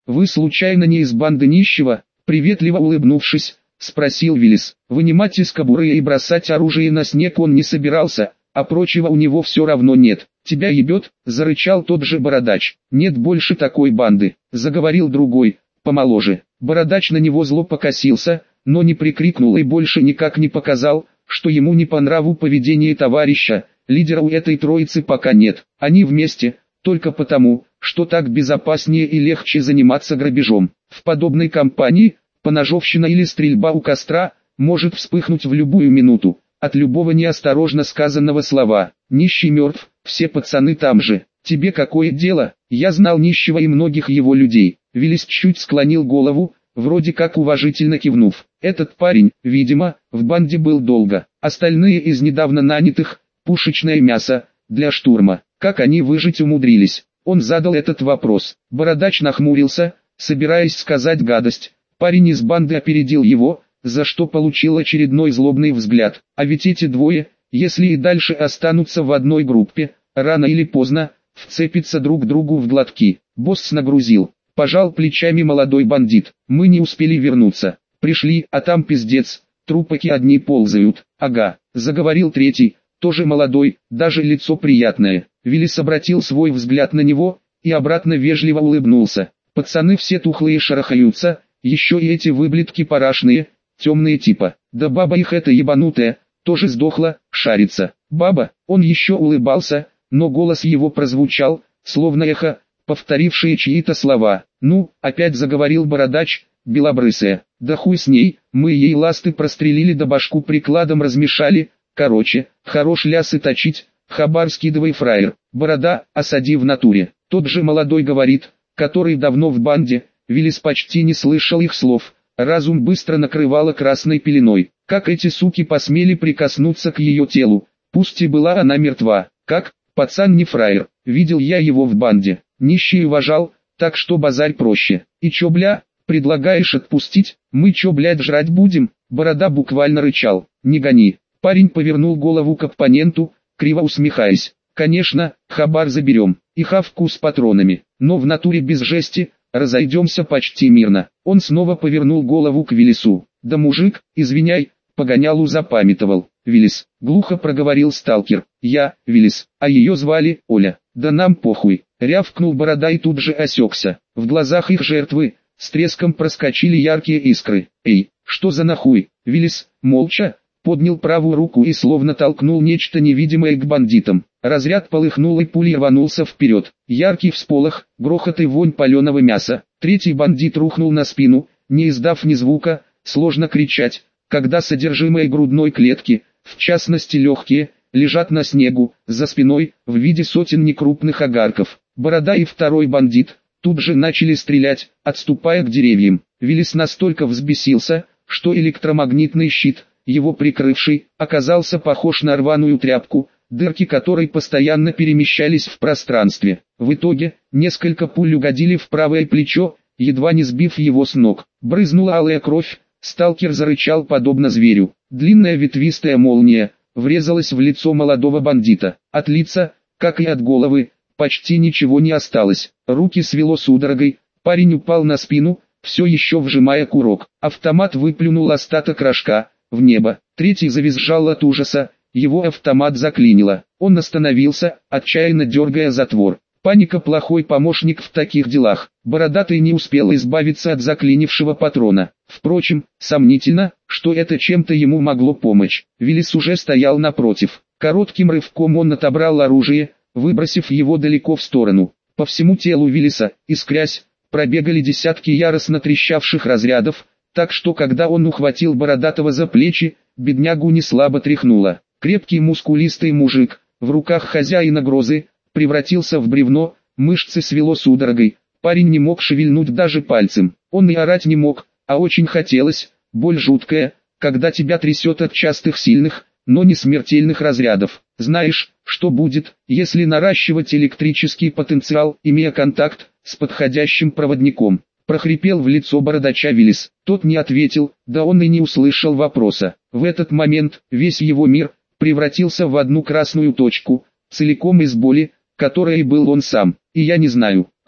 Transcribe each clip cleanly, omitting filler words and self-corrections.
вы случайно не из банды нищего?» Приветливо улыбнувшись, спросил Виллис. Вынимать из кобуры и бросать оружие на снег он не собирался, а прочего у него все равно нет. «Тебя ебет?» – зарычал тот же бородач. «Нет больше такой банды», – заговорил другой, помоложе. Бородач на него зло покосился, но не прикрикнул и больше никак не показал, что ему не по нраву поведение товарища. Лидера у этой троицы пока нет. Они вместе, только потому, что так безопаснее и легче заниматься грабежом. В подобной компании, поножовщина или стрельба у костра, может вспыхнуть в любую минуту, от любого неосторожно сказанного слова. Нищий мертв, все пацаны там же. Тебе какое дело? Я знал нищего и многих его людей. Виллис чуть склонил голову, вроде как уважительно кивнув. Этот парень, видимо, в банде был долго. Остальные из недавно нанятых, пушечное мясо, для штурма. Как они выжить умудрились? Он задал этот вопрос. Бородач нахмурился, собираясь сказать гадость. Парень из банды опередил его, за что получил очередной злобный взгляд. А ведь эти двое, если и дальше останутся в одной группе, рано или поздно, вцепятся друг другу в глотки. Босс нагрузил. Пожал плечами молодой бандит. Мы не успели вернуться. Пришли, а там пиздец. Трупаки одни ползают. Ага, заговорил третий, тоже молодой, даже лицо приятное. Виллис обратил свой взгляд на него, и обратно вежливо улыбнулся. Пацаны все тухлые шарахаются, еще и эти выблядки парашные, темные типа. Да баба их эта ебанутая, тоже сдохла, шарится. Баба, он еще улыбался, но голос его прозвучал, словно эхо, повторившие чьи-то слова. Ну, опять заговорил бородач, белобрысая. Да хуй с ней, мы ей ласты прострелили да башку прикладом размешали. Короче, хорош лясы точить, хабар скидывай, фраер. Борода, осади в натуре. Тот же молодой говорит, который давно в банде. Виллис почти не слышал их слов. Разум быстро накрывало красной пеленой. Как эти суки посмели прикоснуться к ее телу? Пусть и была она мертва. Как? Пацан не фраер. Видел я его в банде. Нищий уважал, так что базарь проще. И чё, бля, предлагаешь отпустить? Мы чё, блядь, жрать будем? Борода буквально рычал. Не гони. Парень повернул голову к оппоненту, криво усмехаясь. Конечно, хабар заберем, и хавку с патронами, но в натуре без жести, разойдемся почти мирно. Он снова повернул голову к Виллису. Да мужик, извиняй, погонялу запамятовал. Виллис, глухо проговорил сталкер. Я, Виллис, а ее звали Оля. Да нам похуй, рявкнул борода и тут же осекся. В глазах их жертвы, с треском проскочили яркие искры. Эй, что за нахуй? Виллис, молча, поднял правую руку и словно толкнул нечто невидимое к бандитам. Разряд полыхнул и пулей рванулся вперед. Яркий всполох, грохот и вонь паленого мяса. Третий бандит рухнул на спину, не издав ни звука. Сложно кричать, когда содержимое грудной клетки, в частности легкие, лежат на снегу, за спиной, в виде сотен некрупных огарков. Борода и второй бандит тут же начали стрелять, отступая к деревьям. Виллис настолько взбесился, что электромагнитный щит, его прикрывший, оказался похож на рваную тряпку, дырки которой постоянно перемещались в пространстве. В итоге, несколько пуль угодили в правое плечо, едва не сбив его с ног. Брызнула алая кровь, сталкер зарычал подобно зверю. Длинная ветвистая молния врезалась в лицо молодого бандита. От лица, как и от головы, почти ничего не осталось. Руки свело судорогой, парень упал на спину, все еще вжимая курок. Автомат выплюнул остаток рожка в небо. Третий завизжал от ужаса, его автомат заклинило. Он остановился, отчаянно дергая затвор. Паника – плохой помощник в таких делах. Бородатый не успел избавиться от заклинившего патрона. Впрочем, сомнительно, что это чем-то ему могло помочь. Виллис уже стоял напротив. Коротким рывком он отобрал оружие, выбросив его далеко в сторону. По всему телу Виллиса, искрясь, пробегали десятки яростно трещавших разрядов, так что когда он ухватил Бородатого за плечи, беднягу неслабо тряхнуло. Крепкий мускулистый мужик, в руках хозяина грозы, превратился в бревно, мышцы свело судорогой, парень не мог шевельнуть даже пальцем. Он и орать не мог, а очень хотелось. Боль жуткая, когда тебя трясет от частых сильных, но не смертельных разрядов. Знаешь, что будет, если наращивать электрический потенциал, имея контакт с подходящим проводником? Прохрипел в лицо бородача Виллис. Тот не ответил, да он и не услышал вопроса. В этот момент весь его мир превратился в одну красную точку, целиком из боли, которой был он сам. И я не знаю,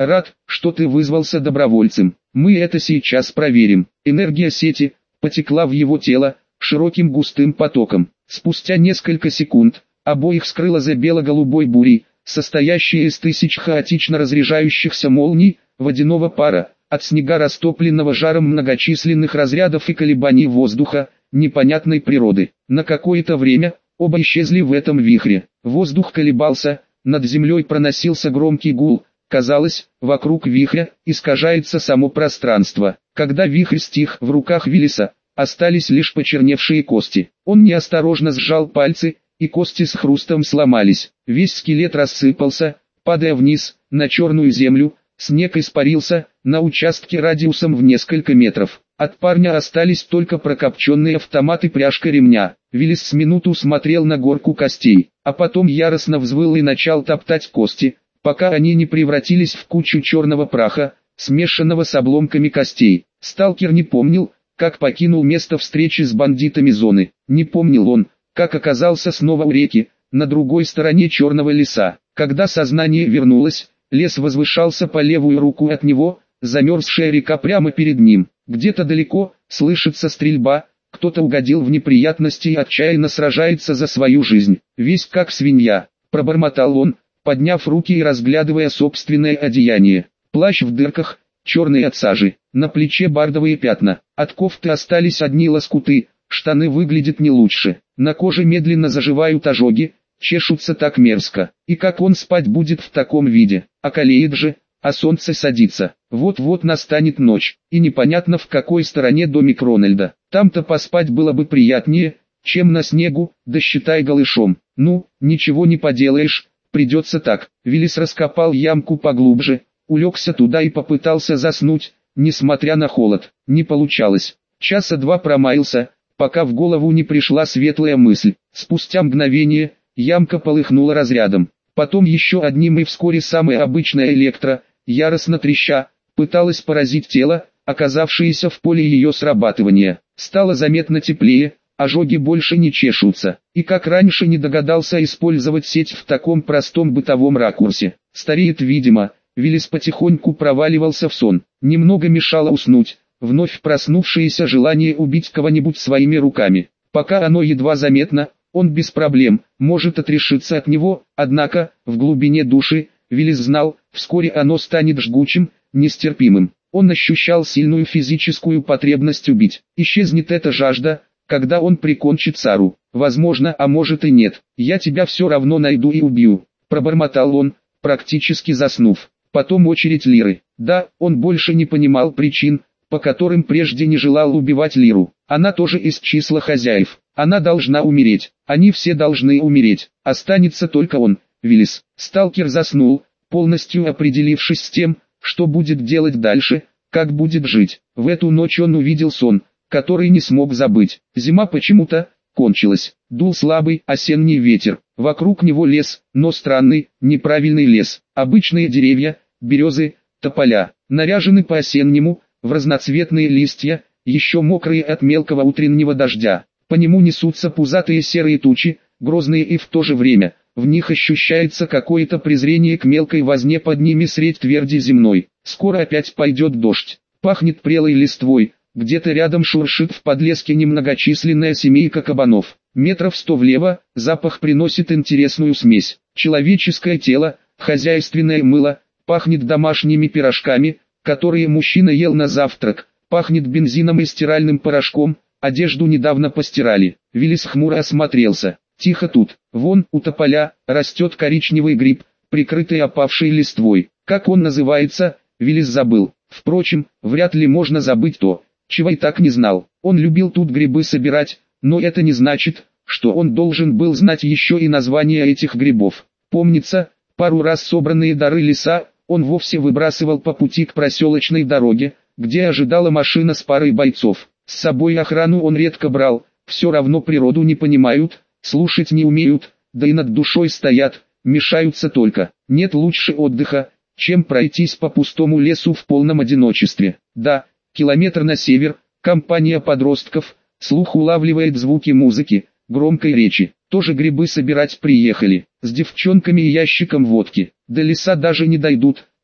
Рад, что ты вызвался добровольцем. Мы это сейчас проверим. Энергия сети потекла в его тело широким густым потоком. Спустя несколько секунд обоих скрыло за бело-голубой бурей, состоящей из тысяч хаотично разряжающихся молний, водяного пара, от снега растопленного жаром многочисленных разрядов и колебаний воздуха, непонятной природы. На какое-то время оба исчезли в этом вихре. Воздух колебался, над землей проносился громкий гул. Казалось, вокруг вихря искажается само пространство. Когда вихрь стих, в руках Виллиса остались лишь почерневшие кости. Он неосторожно сжал пальцы, и кости с хрустом сломались. Весь скелет рассыпался, падая вниз, на черную землю. Снег испарился, на участке радиусом в несколько метров. От парня остались только прокопченные автомат и пряжка ремня. Виллис с минуту смотрел на горку костей, а потом яростно взвыл и начал топтать кости, пока они не превратились в кучу черного праха, смешанного с обломками костей. Сталкер не помнил, как покинул место встречи с бандитами зоны. Не помнил он, как оказался снова у реки, на другой стороне черного леса. Когда сознание вернулось, лес возвышался по левую руку от него, замерзшая река прямо перед ним. Где-то далеко слышится стрельба, кто-то угодил в неприятности и отчаянно сражается за свою жизнь. Весь как свинья, пробормотал он, подняв руки и разглядывая собственное одеяние. Плащ в дырках, черный от сажи, на плече бардовые пятна. От кофты остались одни лоскуты, штаны выглядят не лучше. На коже медленно заживают ожоги, чешутся так мерзко. И как он спать будет в таком виде? Околеет же, а солнце садится. Вот-вот настанет ночь, и непонятно в какой стороне домик Рональда. Там-то поспать было бы приятнее, чем на снегу, да считай голышом. Ну, ничего не поделаешь, придется так. Виллис раскопал ямку поглубже, улегся туда и попытался заснуть, несмотря на холод. Не получалось. Часа два промаялся, пока в голову не пришла светлая мысль. Спустя мгновение, ямка полыхнула разрядом. Потом еще одним, и вскоре самая обычная электро, яростно треща, пыталась поразить тело, оказавшееся в поле ее срабатывания. Стало заметно теплее, ожоги больше не чешутся. И как раньше не догадался использовать сеть в таком простом бытовом ракурсе. Стареет видимо. Виллис потихоньку проваливался в сон. Немного мешало уснуть, вновь проснувшееся желание убить кого-нибудь своими руками. Пока оно едва заметно, он без проблем может отрешиться от него, однако, в глубине души, Виллис знал, вскоре оно станет жгучим, нестерпимым. Он ощущал сильную физическую потребность убить. Исчезнет эта жажда, когда он прикончит Сару. Возможно, а может и нет. «Я тебя все равно найду и убью», пробормотал он, практически заснув. Потом очередь Лиры. Да, он больше не понимал причин, по которым прежде не желал убивать Лиру. Она тоже из числа хозяев. Она должна умереть. Они все должны умереть. Останется только он, Виллис. Сталкер заснул, полностью определившись с тем, что будет делать дальше, как будет жить. В эту ночь он увидел сон, который не смог забыть. Зима почему-то кончилась. Дул слабый осенний ветер. Вокруг него лес, но странный, неправильный лес. Обычные деревья, березы, тополя, наряжены по-осеннему, в разноцветные листья, еще мокрые от мелкого утреннего дождя. По нему несутся пузатые серые тучи, грозные и в то же время, в них ощущается какое-то презрение к мелкой возне под ними средь тверди земной. Скоро опять пойдет дождь. Пахнет прелой листвой, где-то рядом шуршит в подлеске немногочисленная семейка кабанов. Метров 100 влево, запах приносит интересную смесь. Человеческое тело, хозяйственное мыло, пахнет домашними пирожками, которые мужчина ел на завтрак, пахнет бензином и стиральным порошком, одежду недавно постирали. Виллис хмуро осмотрелся. Тихо тут, вон у тополя, растет коричневый гриб, прикрытый опавшей листвой. Как он называется, Виллис забыл. Впрочем, вряд ли можно забыть то, чего и так не знал. Он любил тут грибы собирать, но это не значит, что он должен был знать еще и название этих грибов. Помнится, пару раз собранные дары леса, он вовсе выбрасывал по пути к проселочной дороге, где ожидала машина с парой бойцов. С собой охрану он редко брал, все равно природу не понимают, слушать не умеют, да и над душой стоят, мешаются только. Нет лучше отдыха, чем пройтись по пустому лесу в полном одиночестве. Да, километр на север, компания подростков, слух улавливает звуки музыки, громкой речи. Тоже грибы собирать приехали, с девчонками и ящиком водки. До леса даже не дойдут,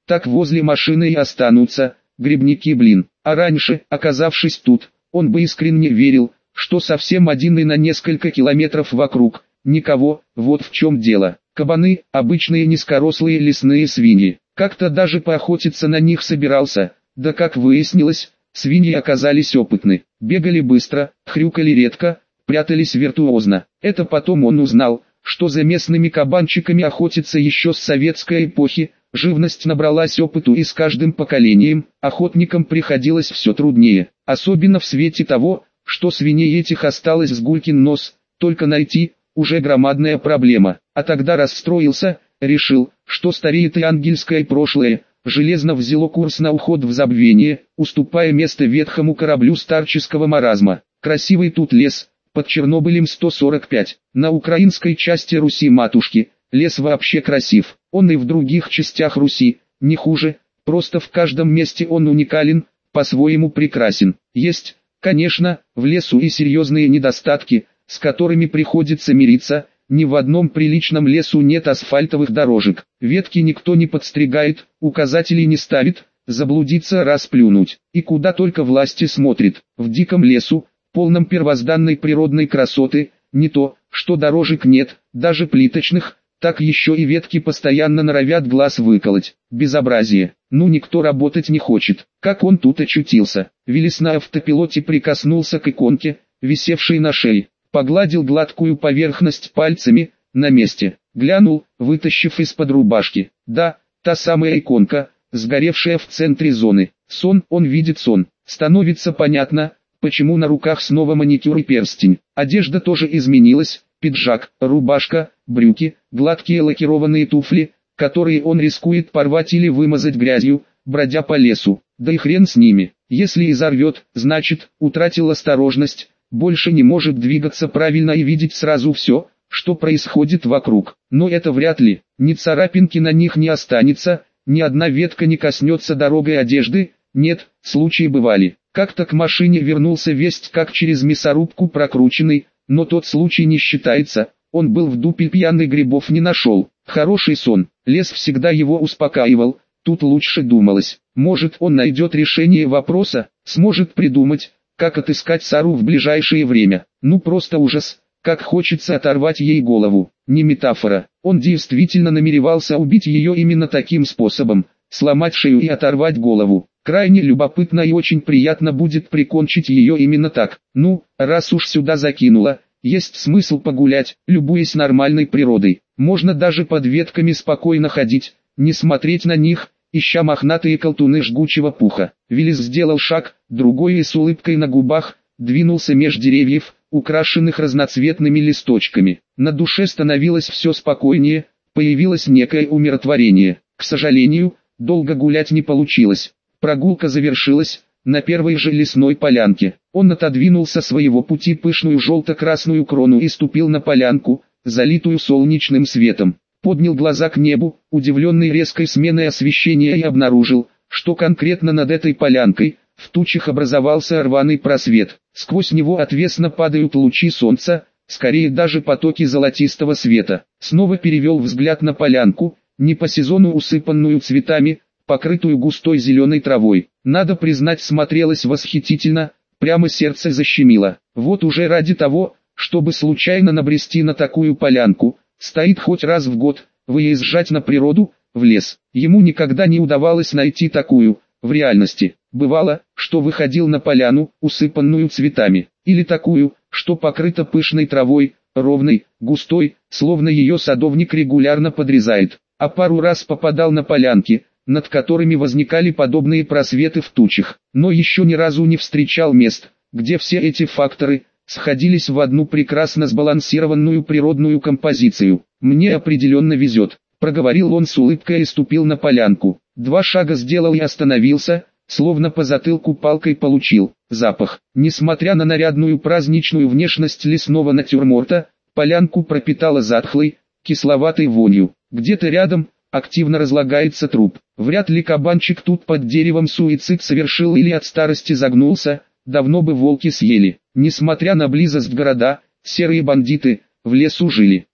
так возле машины и останутся, грибники блин. А раньше, оказавшись тут, он бы искренне верил, что совсем один и на несколько километров вокруг, никого, вот в чем дело. Кабаны, обычные низкорослые лесные свиньи. Как-то даже поохотиться на них собирался, да как выяснилось, свиньи оказались опытны, бегали быстро, хрюкали редко, прятались виртуозно. Это потом он узнал, что за местными кабанчиками охотятся еще с советской эпохи. Живность набралась опыту, и с каждым поколением охотникам приходилось все труднее, особенно в свете того, что свиней этих осталось с гулькин нос, только найти, уже громадная проблема. А тогда расстроился, решил, что стареет и ангельское прошлое, железно взяло курс на уход в забвение, уступая место ветхому кораблю старческого маразма. Красивый тут лес, под Чернобылем 145, на украинской части Руси-матушки, лес вообще красив. Он и в других частях Руси, не хуже, просто в каждом месте он уникален, по-своему прекрасен. Есть, конечно, в лесу и серьезные недостатки, с которыми приходится мириться. Ни в одном приличном лесу нет асфальтовых дорожек, ветки никто не подстригает, указателей не ставит, заблудиться раз плюнуть. И куда только власти смотрят, в диком лесу, полном первозданной природной красоты, не то, что дорожек нет, даже плиточных, так еще и ветки постоянно норовят глаз выколоть. Безобразие. Ну никто работать не хочет. Как он тут очутился? Виллис на автопилоте прикоснулся к иконке, висевшей на шее. Погладил гладкую поверхность пальцами, на месте. Глянул, вытащив из-под рубашки. Да, та самая иконка, сгоревшая в центре зоны. Сон, он видит сон. Становится понятно, почему на руках снова маникюр и перстень. Одежда тоже изменилась. Пиджак, рубашка, брюки, гладкие лакированные туфли, которые он рискует порвать или вымазать грязью, бродя по лесу. Да и хрен с ними. Если изорвет, значит, утратил осторожность, больше не может двигаться правильно и видеть сразу все, что происходит вокруг. Но это вряд ли. Ни царапинки на них не останется, ни одна ветка не коснется дорогой одежды. Нет, случаи бывали. Как-то к машине вернулся весть как через мясорубку прокрученный, но тот случай не считается, он был в дупе пьяный, грибов не нашел. Хороший сон, лес всегда его успокаивал, тут лучше думалось. Может, он найдет решение вопроса, сможет придумать, как отыскать Сару в ближайшее время. Ну просто ужас, как хочется оторвать ей голову. Не метафора, он действительно намеревался убить ее именно таким способом, сломать шею и оторвать голову. Крайне любопытно и очень приятно будет прикончить ее именно так. Ну, раз уж сюда закинуло, есть смысл погулять, любуясь нормальной природой. Можно даже под ветками спокойно ходить, не смотреть на них, ища мохнатые колтуны жгучего пуха. Виллис сделал шаг, другой и с улыбкой на губах, двинулся меж деревьев, украшенных разноцветными листочками. На душе становилось все спокойнее, появилось некое умиротворение. К сожалению, долго гулять не получилось. Прогулка завершилась на первой же лесной полянке. Он отодвинул со своего пути пышную желто-красную крону и ступил на полянку, залитую солнечным светом. Поднял глаза к небу, удивленный резкой сменой освещения, и обнаружил, что конкретно над этой полянкой, в тучах образовался рваный просвет. Сквозь него отвесно падают лучи солнца, скорее даже потоки золотистого света. Снова перевел взгляд на полянку, не по сезону усыпанную цветами, покрытую густой зеленой травой. Надо признать, смотрелось восхитительно, прямо сердце защемило. Вот уже ради того, чтобы случайно набрести на такую полянку, стоит хоть раз в год, выезжать на природу, в лес. Ему никогда не удавалось найти такую, в реальности. Бывало, что выходил на поляну, усыпанную цветами, или такую, что покрыта пышной травой, ровной, густой, словно ее садовник регулярно подрезает. А пару раз попадал на полянки, над которыми возникали подобные просветы в тучах, но еще ни разу не встречал мест, где все эти факторы сходились в одну прекрасно сбалансированную природную композицию. «Мне определенно везет», — проговорил он с улыбкой и ступил на полянку. 2 шага сделал и остановился, словно по затылку палкой получил. Запах. Несмотря на нарядную праздничную внешность лесного натюрморта, полянку пропитала затхлой, кисловатой вонью. Где-то рядом активно разлагается труп. Вряд ли кабанчик тут под деревом суицид совершил или от старости загнулся, давно бы волки съели. Несмотря на близость города, серые бандиты в лесу жили.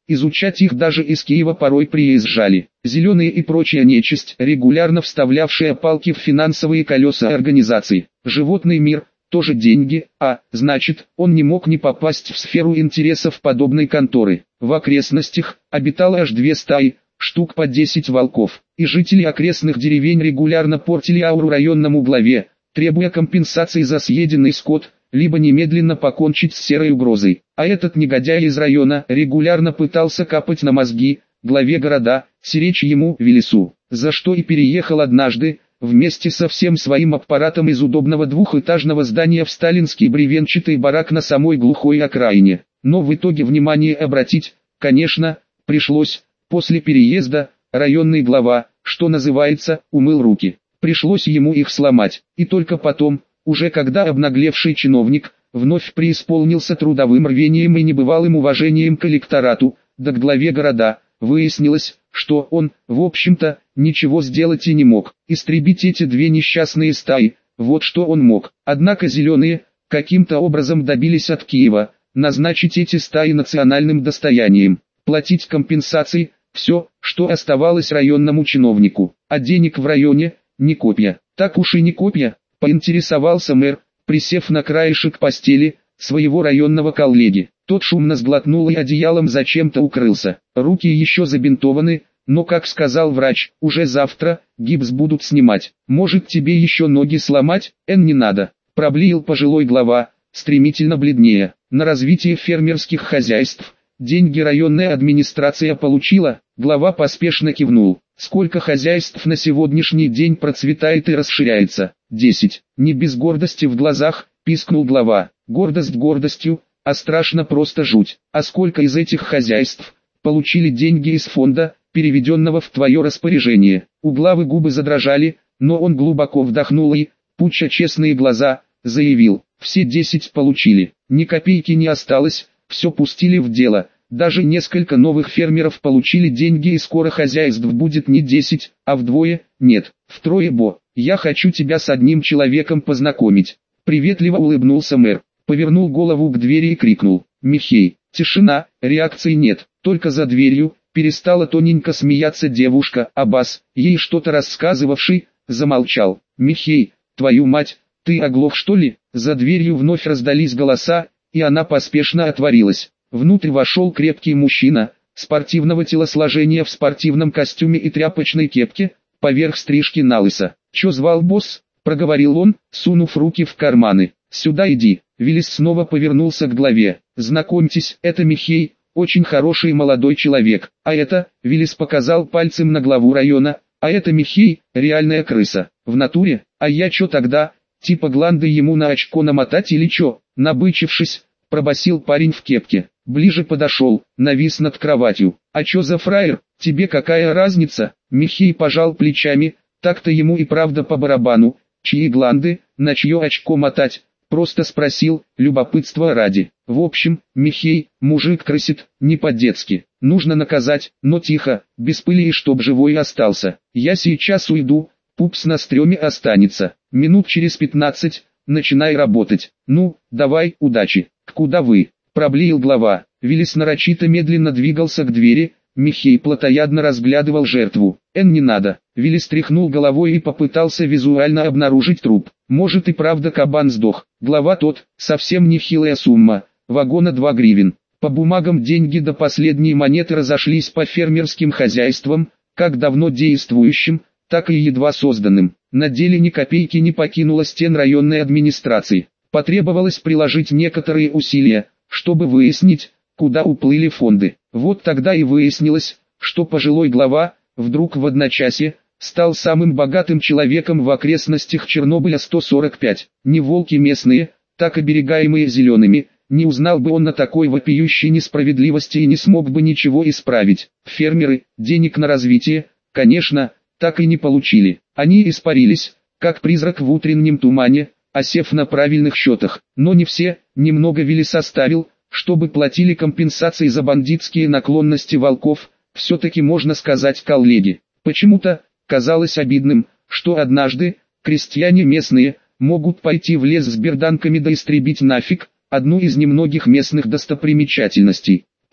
изучать их даже из Киева порой приезжали. Зеленые и прочая нечисть, регулярно вставлявшая палки в финансовые колеса организации. Животный мир, тоже деньги, а, значит, он не мог не попасть в сферу интересов подобной конторы. В окрестностях обитало аж 2 стаи, штук по 10 волков, и жители окрестных деревень регулярно портили ауру районному главе, требуя компенсации за съеденный скот, либо немедленно покончить с серой угрозой. А этот негодяй из района регулярно пытался капать на мозги главе города, сиречь ему, Велесу, за что и переехал однажды, вместе со всем своим аппаратом из удобного двухэтажного здания в сталинский бревенчатый барак на самой глухой окраине. Но в итоге внимание обратить, конечно, пришлось. После переезда, районный глава, что называется, умыл руки. Пришлось ему их сломать, и только потом, уже когда обнаглевший чиновник, вновь преисполнился трудовым рвением и небывалым уважением к электорату, да к главе города, выяснилось, что он, в общем-то, ничего сделать и не мог. Истребить эти 2 несчастные стаи, вот что он мог. Однако зеленые, каким-то образом добились от Киева, назначить эти стаи национальным достоянием, платить компенсации, все, что оставалось районному чиновнику. А денег в районе, не копья. Так уж и не копья, поинтересовался мэр, присев на краешек постели своего районного коллеги. Тот шумно сглотнул и одеялом зачем-то укрылся. Руки еще забинтованы, но, как сказал врач, уже завтра гипс будут снимать. Может, тебе еще ноги сломать? Не надо, проблеял пожилой глава, стремительно бледнее. На развитие фермерских хозяйств деньги районная администрация получила. Глава поспешно кивнул. Сколько хозяйств на сегодняшний день процветает и расширяется? 10. Не без гордости в глазах, пискнул глава. Гордость гордостью, а страшно просто жуть. А сколько из этих хозяйств получили деньги из фонда, переведенного в твое распоряжение? У главы губы задрожали, но он глубоко вдохнул и, пуча честные глаза, заявил: все 10 получили. Ни копейки не осталось, все пустили в дело. Даже несколько новых фермеров получили деньги, и скоро хозяйств будет не 10, а вдвое, нет, втрое. Я хочу тебя с одним человеком познакомить. Приветливо улыбнулся мэр, повернул голову к двери и крикнул: Михей. Тишина, реакции нет, только за дверью перестала тоненько смеяться девушка, а бас, ей что-то рассказывавший, замолчал. Михей, твою мать, ты оглох что ли? За дверью вновь раздались голоса, и она поспешно отворилась. Внутрь вошел крепкий мужчина, спортивного телосложения в спортивном костюме и тряпочной кепке, поверх стрижки налысо. «Чё звал босс?» – проговорил он, сунув руки в карманы. «Сюда иди». Велес снова повернулся к главе. «Знакомьтесь, это Михей, очень хороший молодой человек. А это», – Велес показал пальцем на главу района, «а это Михей, реальная крыса. В натуре? А я чё тогда, типа гланды ему на очко намотать или чё?» Набычившись, пробасил парень в кепке. Ближе подошел, навис над кроватью. «А чё за фраер, тебе какая разница?» Михей пожал плечами, так-то ему и правда по барабану, чьи гланды, на чье очко мотать, просто спросил, любопытства ради. В общем, Михей, мужик крысит, не по-детски, нужно наказать, но тихо, без пыли и чтоб живой остался. Я сейчас уйду, пупс на стреме останется, минут через 15, начинай работать. Ну, давай, удачи. Куда вы? Проблеял глава. Велес нарочито медленно двигался к двери, Михей плотоядно разглядывал жертву. Не надо. Велес тряхнул головой и попытался визуально обнаружить труп. Может и правда кабан сдох. Глава тот, совсем нехилая сумма, вагона 2 гривен. По бумагам деньги до последней монеты разошлись по фермерским хозяйствам, как давно действующим, так и едва созданным. На деле ни копейки не покинуло стен районной администрации. Потребовалось приложить некоторые усилия, чтобы выяснить, куда уплыли фонды. Вот тогда и выяснилось, что пожилой глава, вдруг в одночасье, стал самым богатым человеком в окрестностях Чернобыля 145. Не волки местные, так оберегаемые зелеными, не узнал бы он о такой вопиющей несправедливости и не смог бы ничего исправить. Фермеры, денег на развитие, конечно, так и не получили. Они испарились, как призрак в утреннем тумане, осев на правильных счетах. Но не все, немного Велес оставил, чтобы платили компенсации за бандитские наклонности волков, все-таки можно сказать коллеги. Почему-то казалось обидным, что однажды крестьяне местные могут пойти в лес с берданками да истребить нафиг одну из немногих местных достопримечательностей.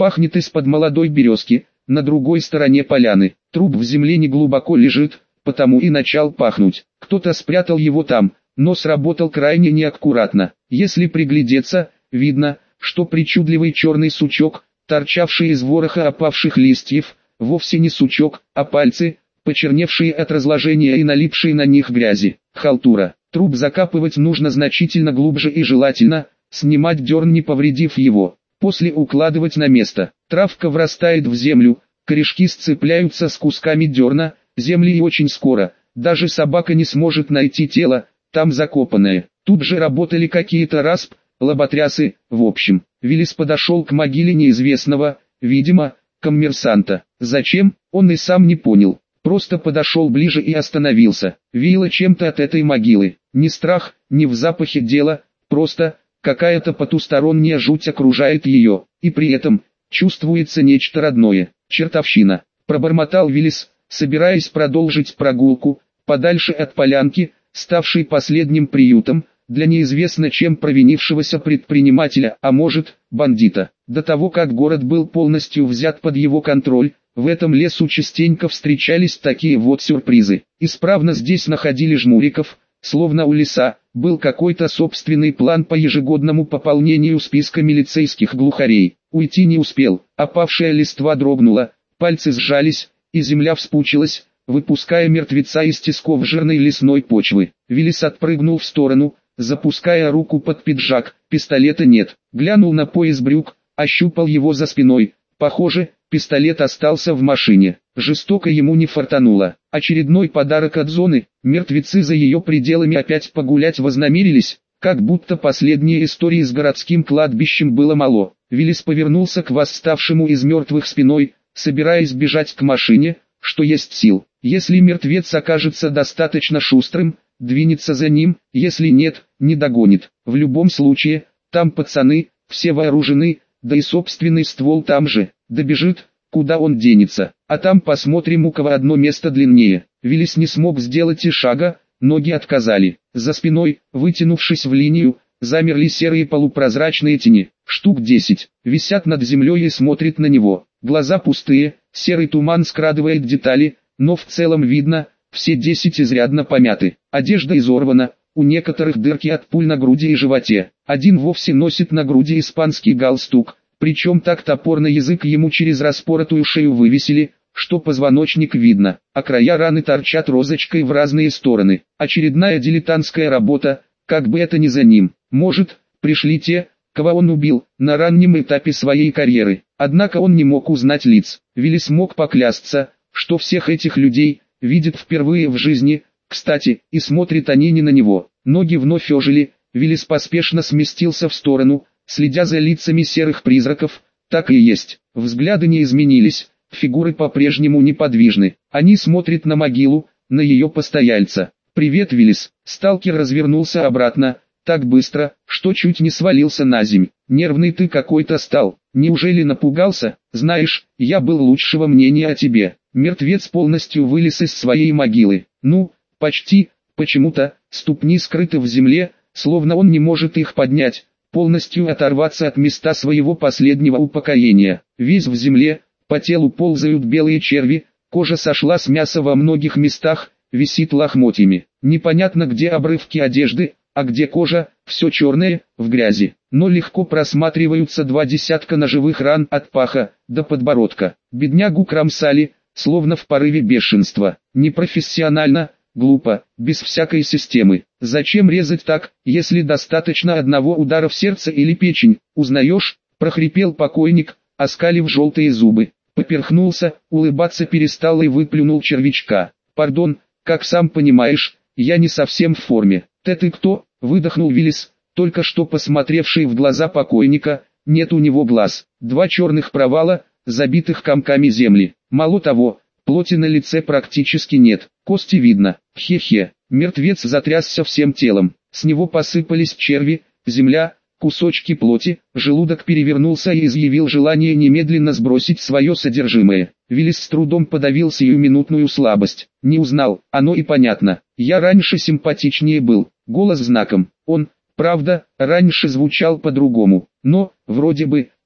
Пахнет из-под молодой березки, на другой стороне поляны. Труп в земле не глубоко лежит, потому и начал пахнуть. Кто-то спрятал его там, но сработал крайне неаккуратно. Если приглядеться, видно, что причудливый черный сучок, торчавший из вороха опавших листьев, вовсе не сучок, а пальцы, почерневшие от разложения и налипшие на них грязи. Халтура. Труп закапывать нужно значительно глубже и желательно снимать дерн, не повредив его. После укладывать на место. Травка врастает в землю, корешки сцепляются с кусками дерна, земли, и очень скоро даже собака не сможет найти тело, там закопанное. Тут же работали какие-то расп, лоботрясы. В общем, Виллис подошел к могиле неизвестного, видимо, коммерсанта. Зачем, он и сам не понял. Просто подошел ближе и остановился. Веяло чем-то от этой могилы. Ни страх, ни в запахе дело, просто какая-то потусторонняя жуть окружает ее, и при этом чувствуется нечто родное. Чертовщина, пробормотал Виллис, собираясь продолжить прогулку, подальше от полянки, ставшей последним приютом для неизвестно чем провинившегося предпринимателя, а может, бандита. До того, как город был полностью взят под его контроль, в этом лесу частенько встречались такие вот сюрпризы. Исправно здесь находили жмуриков, словно у леса был какой-то собственный план по ежегодному пополнению списка милицейских глухарей. Уйти не успел, опавшая листва дрогнула, пальцы сжались, и земля вспучилась, выпуская мертвеца из тисков жирной лесной почвы. Виллис отпрыгнул в сторону, запуская руку под пиджак, пистолета нет. Глянул на пояс брюк, ощупал его за спиной. Похоже, пистолет остался в машине. Жестоко ему не фартануло. Очередной подарок от зоны, мертвецы за ее пределами опять погулять вознамерились, как будто последней истории с городским кладбищем было мало. Виллис повернулся к восставшему из мертвых спиной, собираясь бежать к машине, что есть сил. Если мертвец окажется достаточно шустрым, двинется за ним, если нет, не догонит. В любом случае, там пацаны, все вооружены, да и собственный ствол там же. Добежит, куда он денется, а там посмотрим, у кого одно место длиннее. Виллис не смог сделать и шага, ноги отказали. За спиной, вытянувшись в линию, замерли серые полупрозрачные тени. Штук 10, висят над землей и смотрят на него. Глаза пустые, серый туман скрадывает детали, но в целом видно, все 10 изрядно помяты. Одежда изорвана, у некоторых дырки от пуль на груди и животе. Один вовсе носит на груди испанский галстук, причем так топорно язык ему через распоротую шею вывесили, что позвоночник видно, а края раны торчат розочкой в разные стороны. Очередная дилетантская работа, как бы это ни за ним. Может, пришли те, кого он убил, на раннем этапе своей карьеры. Однако он не мог узнать лиц. Виллис мог поклясться, что всех этих людей видит впервые в жизни. Кстати, и смотрят они не на него. Ноги вновь ожили, Виллис поспешно сместился в сторону, следя за лицами серых призраков. Так и есть, взгляды не изменились, фигуры по-прежнему неподвижны. Они смотрят на могилу, на ее постояльца. «Привет, Виллис». Сталкер развернулся обратно, так быстро, что чуть не свалился на земь. «Нервный ты какой-то стал. Неужели напугался? Знаешь, я был лучшего мнения о тебе». Мертвец полностью вылез из своей могилы. Ну, почти, почему-то, ступни скрыты в земле, словно он не может их поднять, полностью оторваться от места своего последнего упокоения. Весь в земле, по телу ползают белые черви, кожа сошла с мяса во многих местах, висит лохмотьями. Непонятно, где обрывки одежды, а где кожа, все черное, в грязи. Но легко просматриваются 2 десятка ножевых ран от паха до подбородка. Беднягу кромсали, словно в порыве бешенства. Непрофессионально, глупо, без всякой системы. Зачем резать так, если достаточно одного удара в сердце или печень? Узнаешь? Прохрипел покойник, оскалив желтые зубы. Поперхнулся, улыбаться перестал и выплюнул червячка. Пардон, как сам понимаешь, я не совсем в форме. Ты кто? Выдохнул Виллис, только что посмотревший в глаза покойника. Нет у него глаз. 2 черных провала, забитых комками земли. Мало того, плоти на лице практически нет, кости видно. Хе-хе. Мертвец затрясся всем телом. С него посыпались черви, земля, кусочки плоти. Желудок перевернулся и изъявил желание немедленно сбросить свое содержимое. Виллис с трудом подавил сиюминутную слабость. Не узнал, оно и понятно. Я раньше симпатичнее был. Голос знаком. Он, правда, раньше звучал по-другому. Но, вроде бы,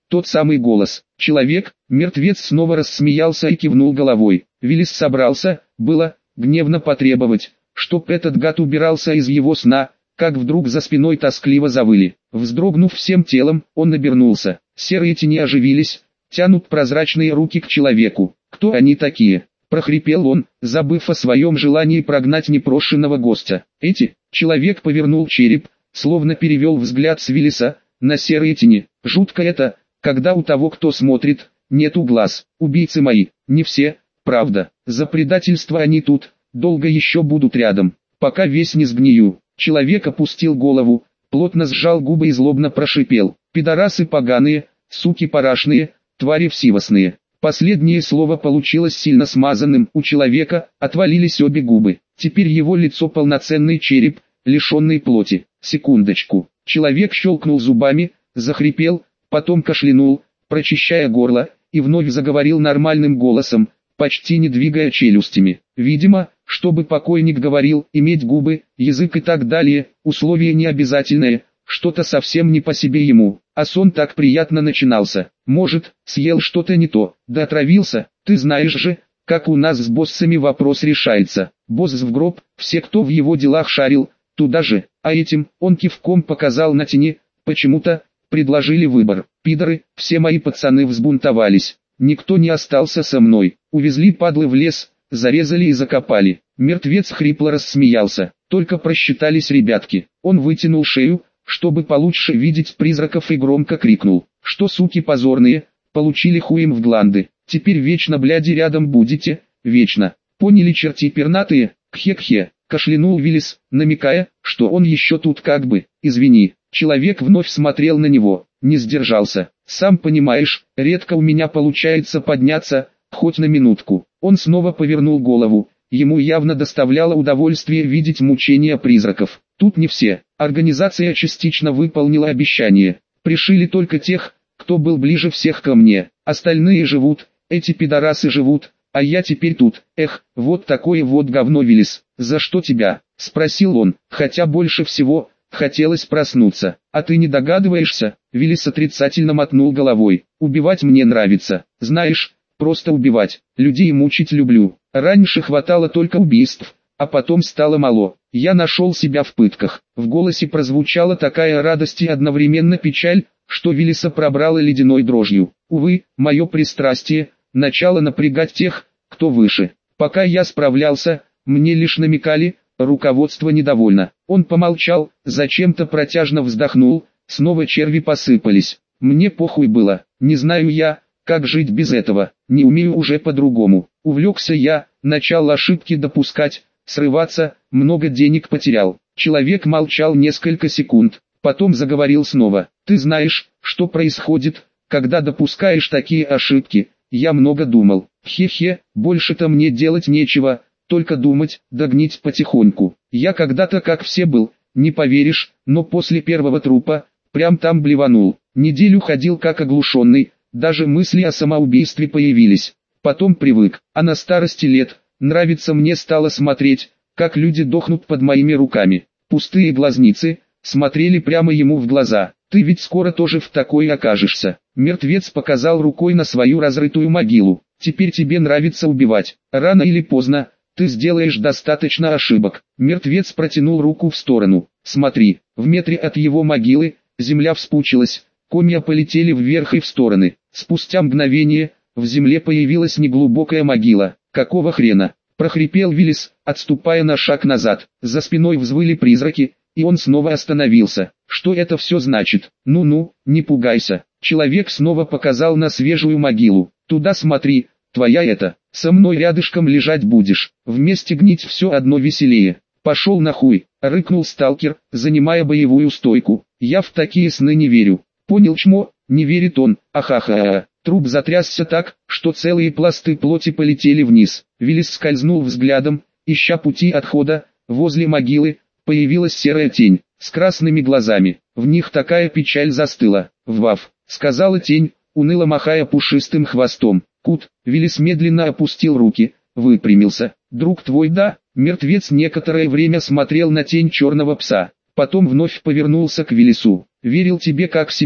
тот самый голос. Человек, мертвец снова рассмеялся и кивнул головой. Виллис собрался, было, гневно потребовать, чтоб этот гад убирался из его сна, как вдруг за спиной тоскливо завыли. Вздрогнув всем телом, он обернулся. Серые тени оживились, тянут прозрачные руки к человеку. «Кто они такие?» – прохрипел он, забыв о своем желании прогнать непрошенного гостя. «Эти?» – человек повернул череп, словно перевел взгляд с Виллиса на серые тени. «Жутко это, когда у того, кто смотрит, нету глаз. Убийцы мои, не все, правда. За предательство они тут, долго еще будут рядом, пока весь не сгнию». Человек опустил голову, плотно сжал губы и злобно прошипел: «Пидорасы поганые, суки парашные, твари всевостные». Последнее слово получилось сильно смазанным, у человека отвалились обе губы. Теперь его лицо полноценный череп, лишенный плоти. Секундочку. Человек щелкнул зубами, захрипел, потом кашлянул, прочищая горло, и вновь заговорил нормальным голосом, почти не двигая челюстями. Видимо, чтобы покойник говорил, иметь губы, язык и так далее, условие не обязательное, что-то совсем не по себе ему, а сон так приятно начинался. Может, съел что-то не то, да отравился, ты знаешь же, как у нас с боссами вопрос решается. Босс в гроб, все, кто в его делах шарил, туда же, а этим, он кивком показал на тени, почему-то, предложили выбор. Пидоры, все мои пацаны взбунтовались, никто не остался со мной, увезли падлы в лес, зарезали и закопали. Мертвец хрипло рассмеялся, только просчитались ребятки. Он вытянул шею, чтобы получше видеть призраков, и громко крикнул: «Что, суки позорные, получили хуем в гланды, теперь вечно бляди рядом будете, вечно, поняли, черти пернатые, кхе-кхе». Кашлянул Виллис, намекая, что он еще тут как бы. «Извини». Человек вновь смотрел на него, не сдержался. «Сам понимаешь, редко у меня получается подняться, хоть на минутку». Он снова повернул голову, ему явно доставляло удовольствие видеть мучения призраков. Тут не все. Организация частично выполнила обещание. Пришили только тех, кто был ближе всех ко мне. Остальные живут, эти пидорасы живут, а я теперь тут. Эх, вот такое вот говно, Виллис. «За что тебя?» – спросил он, хотя больше всего хотелось проснуться. «А ты не догадываешься?» – Виллис отрицательно мотнул головой. «Убивать мне нравится. Знаешь, просто убивать. Людей мучить люблю. Раньше хватало только убийств, а потом стало мало. Я нашел себя в пытках». В голосе прозвучала такая радость и одновременно печаль, что Виллиса пробрала ледяной дрожью. «Увы, мое пристрастие – начало напрягать тех, кто выше. Пока я справлялся, мне лишь намекали, руководство недовольно». Он помолчал, зачем-то протяжно вздохнул, снова черви посыпались. «Мне похуй было, не знаю я, как жить без этого, не умею уже по-другому. Увлекся я, начал ошибки допускать, срываться, много денег потерял». Человек молчал несколько секунд, потом заговорил снова. «Ты знаешь, что происходит, когда допускаешь такие ошибки? Я много думал. Хе-хе, больше-то мне делать нечего, только думать, да гнить потихоньку. Я когда-то как все был, не поверишь, но после первого трупа, прям там блеванул. Неделю ходил как оглушенный, даже мысли о самоубийстве появились. Потом привык, а на старости лет, нравится мне стало смотреть, как люди дохнут под моими руками». Пустые глазницы смотрели прямо ему в глаза. «Ты ведь скоро тоже в такой окажешься». Мертвец показал рукой на свою разрытую могилу. «Теперь тебе нравится убивать. Рано или поздно ты сделаешь достаточно ошибок». Мертвец протянул руку в сторону. «Смотри». В метре от его могилы земля вспучилась, комья полетели вверх и в стороны. Спустя мгновение в земле появилась неглубокая могила. «Какого хрена?» – прохрипел Виллис, отступая на шаг назад. За спиной взвыли призраки, и он снова остановился. «Что это все значит?» «Ну-ну, не пугайся». Человек снова показал на свежую могилу. «Туда смотри, твоя это, со мной рядышком лежать будешь, вместе гнить все одно веселее». «Пошел нахуй», — рыкнул сталкер, занимая боевую стойку. «Я в такие сны не верю». «Понял, чмо?» — не верит он. «Ахаха». Труп затрясся так, что целые пласты плоти полетели вниз. Виллис скользнул взглядом, ища пути отхода. Возле могилы появилась серая тень, с красными глазами. В них такая печаль застыла. «Ввав», — сказала тень, уныло махая пушистым хвостом. «Кут». Виллис медленно опустил руки, выпрямился. «Друг твой, да?» Мертвец некоторое время смотрел на тень черного пса, потом вновь повернулся к Виллису. «Верил тебе как себе,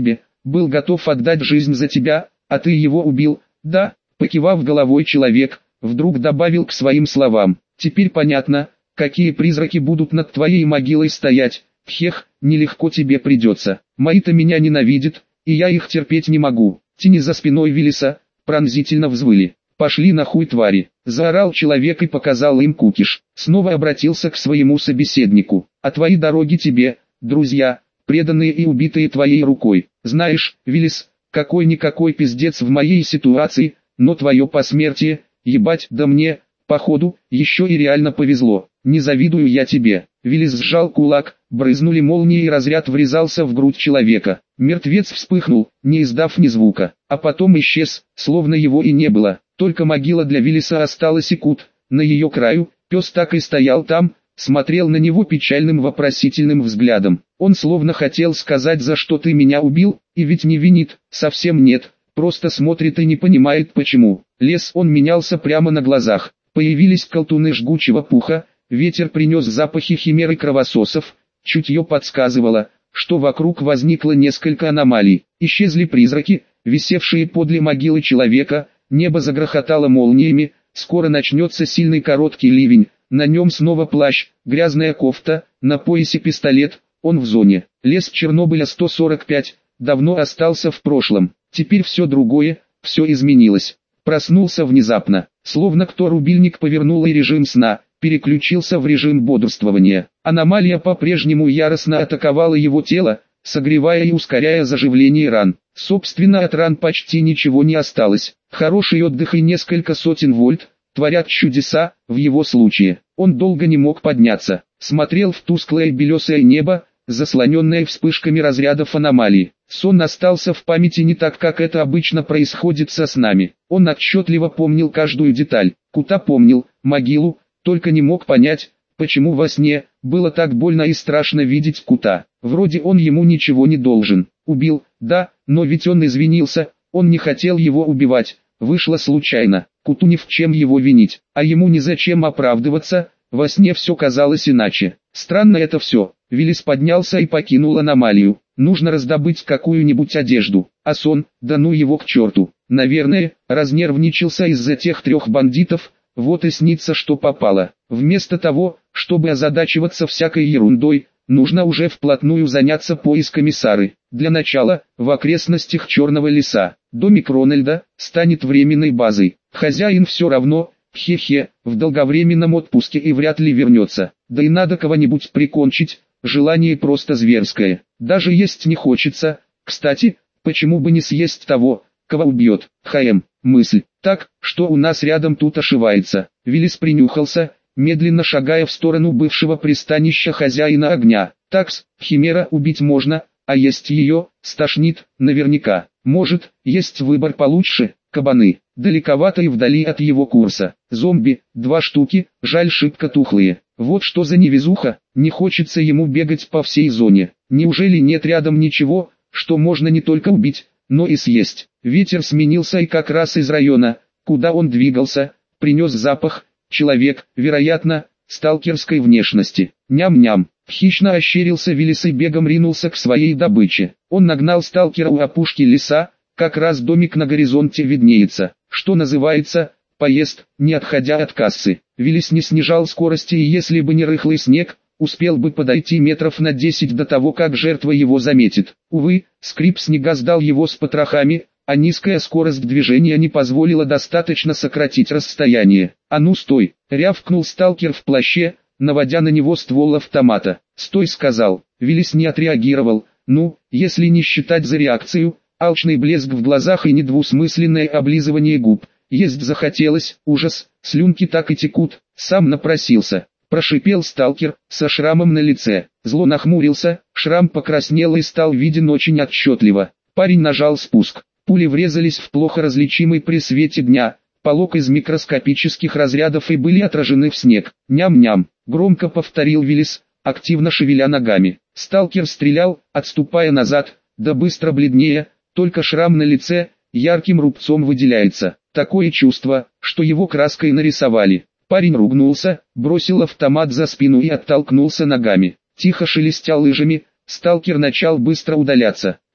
был готов отдать жизнь за тебя, а ты его убил, да?» Покивав головой человек, вдруг добавил к своим словам: «Теперь понятно, какие призраки будут над твоей могилой стоять. Хех, нелегко тебе придется. Мои-то меня ненавидят, и я их терпеть не могу». Тени за спиной Виллиса пронзительно взвыли. «Пошли нахуй, твари!» – заорал человек и показал им кукиш. Снова обратился к своему собеседнику: «А твои дороги тебе, друзья, преданные и убитые твоей рукой. Знаешь, Виллис, какой-никакой пиздец в моей ситуации, но твое посмертие, ебать, да мне, походу, еще и реально повезло. Не завидую я тебе». Виллис сжал кулак, брызнули молнии и разряд врезался в грудь человека. Мертвец вспыхнул, не издав ни звука, а потом исчез, словно его и не было. Только могила для Виллиса осталась и кут. На ее краю, пес так и стоял там, смотрел на него печальным вопросительным взглядом. Он словно хотел сказать: «За что ты меня убил?» И ведь не винит, совсем нет, просто смотрит и не понимает почему. Лес он менялся прямо на глазах. Появились колтуны жгучего пуха, ветер принес запахи химер и кровососов, чутье подсказывало, что вокруг возникло несколько аномалий. Исчезли призраки, висевшие подле могилы человека, небо загрохотало молниями, скоро начнется сильный короткий ливень, на нем снова плащ, грязная кофта, на поясе пистолет, он в зоне. Лес Чернобыля 145, давно остался в прошлом, теперь все другое, все изменилось. Проснулся внезапно, словно кто рубильник повернул и режим сна переключился в режим бодрствования. Аномалия по-прежнему яростно атаковала его тело, согревая и ускоряя заживление ран. Собственно, от ран почти ничего не осталось. Хороший отдых и несколько сотен вольт творят чудеса. В его случае он долго не мог подняться, смотрел в тусклое белесое небо, заслоненное вспышками разрядов аномалии. Сон остался в памяти не так, как это обычно происходит со снами. Он отчетливо помнил каждую деталь. Кута помнил, могилу, только не мог понять, почему во сне было так больно и страшно видеть Кута. Вроде он ему ничего не должен. Убил, да, но ведь он извинился, он не хотел его убивать, вышло случайно. Куту ни в чем его винить, а ему незачем оправдываться, во сне все казалось иначе. Странно это все. Виллис поднялся и покинул аномалию. Нужно раздобыть какую-нибудь одежду, а сон, да ну его к черту. Наверное, разнервничался из-за тех 3 бандитов, вот и снится, что попало. Вместо того, чтобы озадачиваться всякой ерундой, нужно уже вплотную заняться поисками Сары. Для начала, в окрестностях Черного леса, домик Рональда станет временной базой. Хозяин все равно, хе-хе, в долговременном отпуске и вряд ли вернется. Да и надо кого-нибудь прикончить, желание просто зверское. Даже есть не хочется. Кстати, почему бы не съесть того, кого убьет? Мысль. Так, что у нас рядом тут ошивается? Виллис принюхался, медленно шагая в сторону бывшего пристанища хозяина огня. Такс, химера убить можно, а есть ее, стошнит, наверняка. Может, есть выбор получше, кабаны. Далековато и вдали от его курса. Зомби, 2 штуки, жаль шибко тухлые. Вот что за невезуха, не хочется ему бегать по всей зоне. Неужели нет рядом ничего, что можно не только убить, но и съесть? Ветер сменился и как раз из района, куда он двигался, принес запах. Человек, вероятно, сталкерской внешности. Ням-ням. Хищно ощерился Виллис и бегом ринулся к своей добыче. Он нагнал сталкера у опушки леса, как раз домик на горизонте виднеется. Что называется, поезд, не отходя от кассы. Виллис не снижал скорости, и если бы не рыхлый снег, успел бы подойти метров на 10 до того, как жертва его заметит. Увы, скрип снега сдал его с потрохами, а низкая скорость движения не позволила достаточно сократить расстояние. «А ну стой!» — рявкнул сталкер в плаще, наводя на него ствол автомата. «Стой!» — сказал. Виллис не отреагировал. Ну, если не считать за реакцию, алчный блеск в глазах и недвусмысленное облизывание губ. Есть захотелось, ужас, слюнки так и текут, сам напросился. Прошипел сталкер, со шрамом на лице. Зло нахмурился, шрам покраснел и стал виден очень отчетливо. Парень нажал спуск. Пули врезались в плохо различимый при свете дня, полог из микроскопических разрядов и были отражены в снег. «Ням-ням», — громко повторил Виллис, активно шевеля ногами. Сталкер стрелял, отступая назад, да быстро бледнее, только шрам на лице ярким рубцом выделяется. Такое чувство, что его краской нарисовали. Парень ругнулся, бросил автомат за спину и оттолкнулся ногами. Тихо шелестя лыжами, сталкер начал быстро удаляться.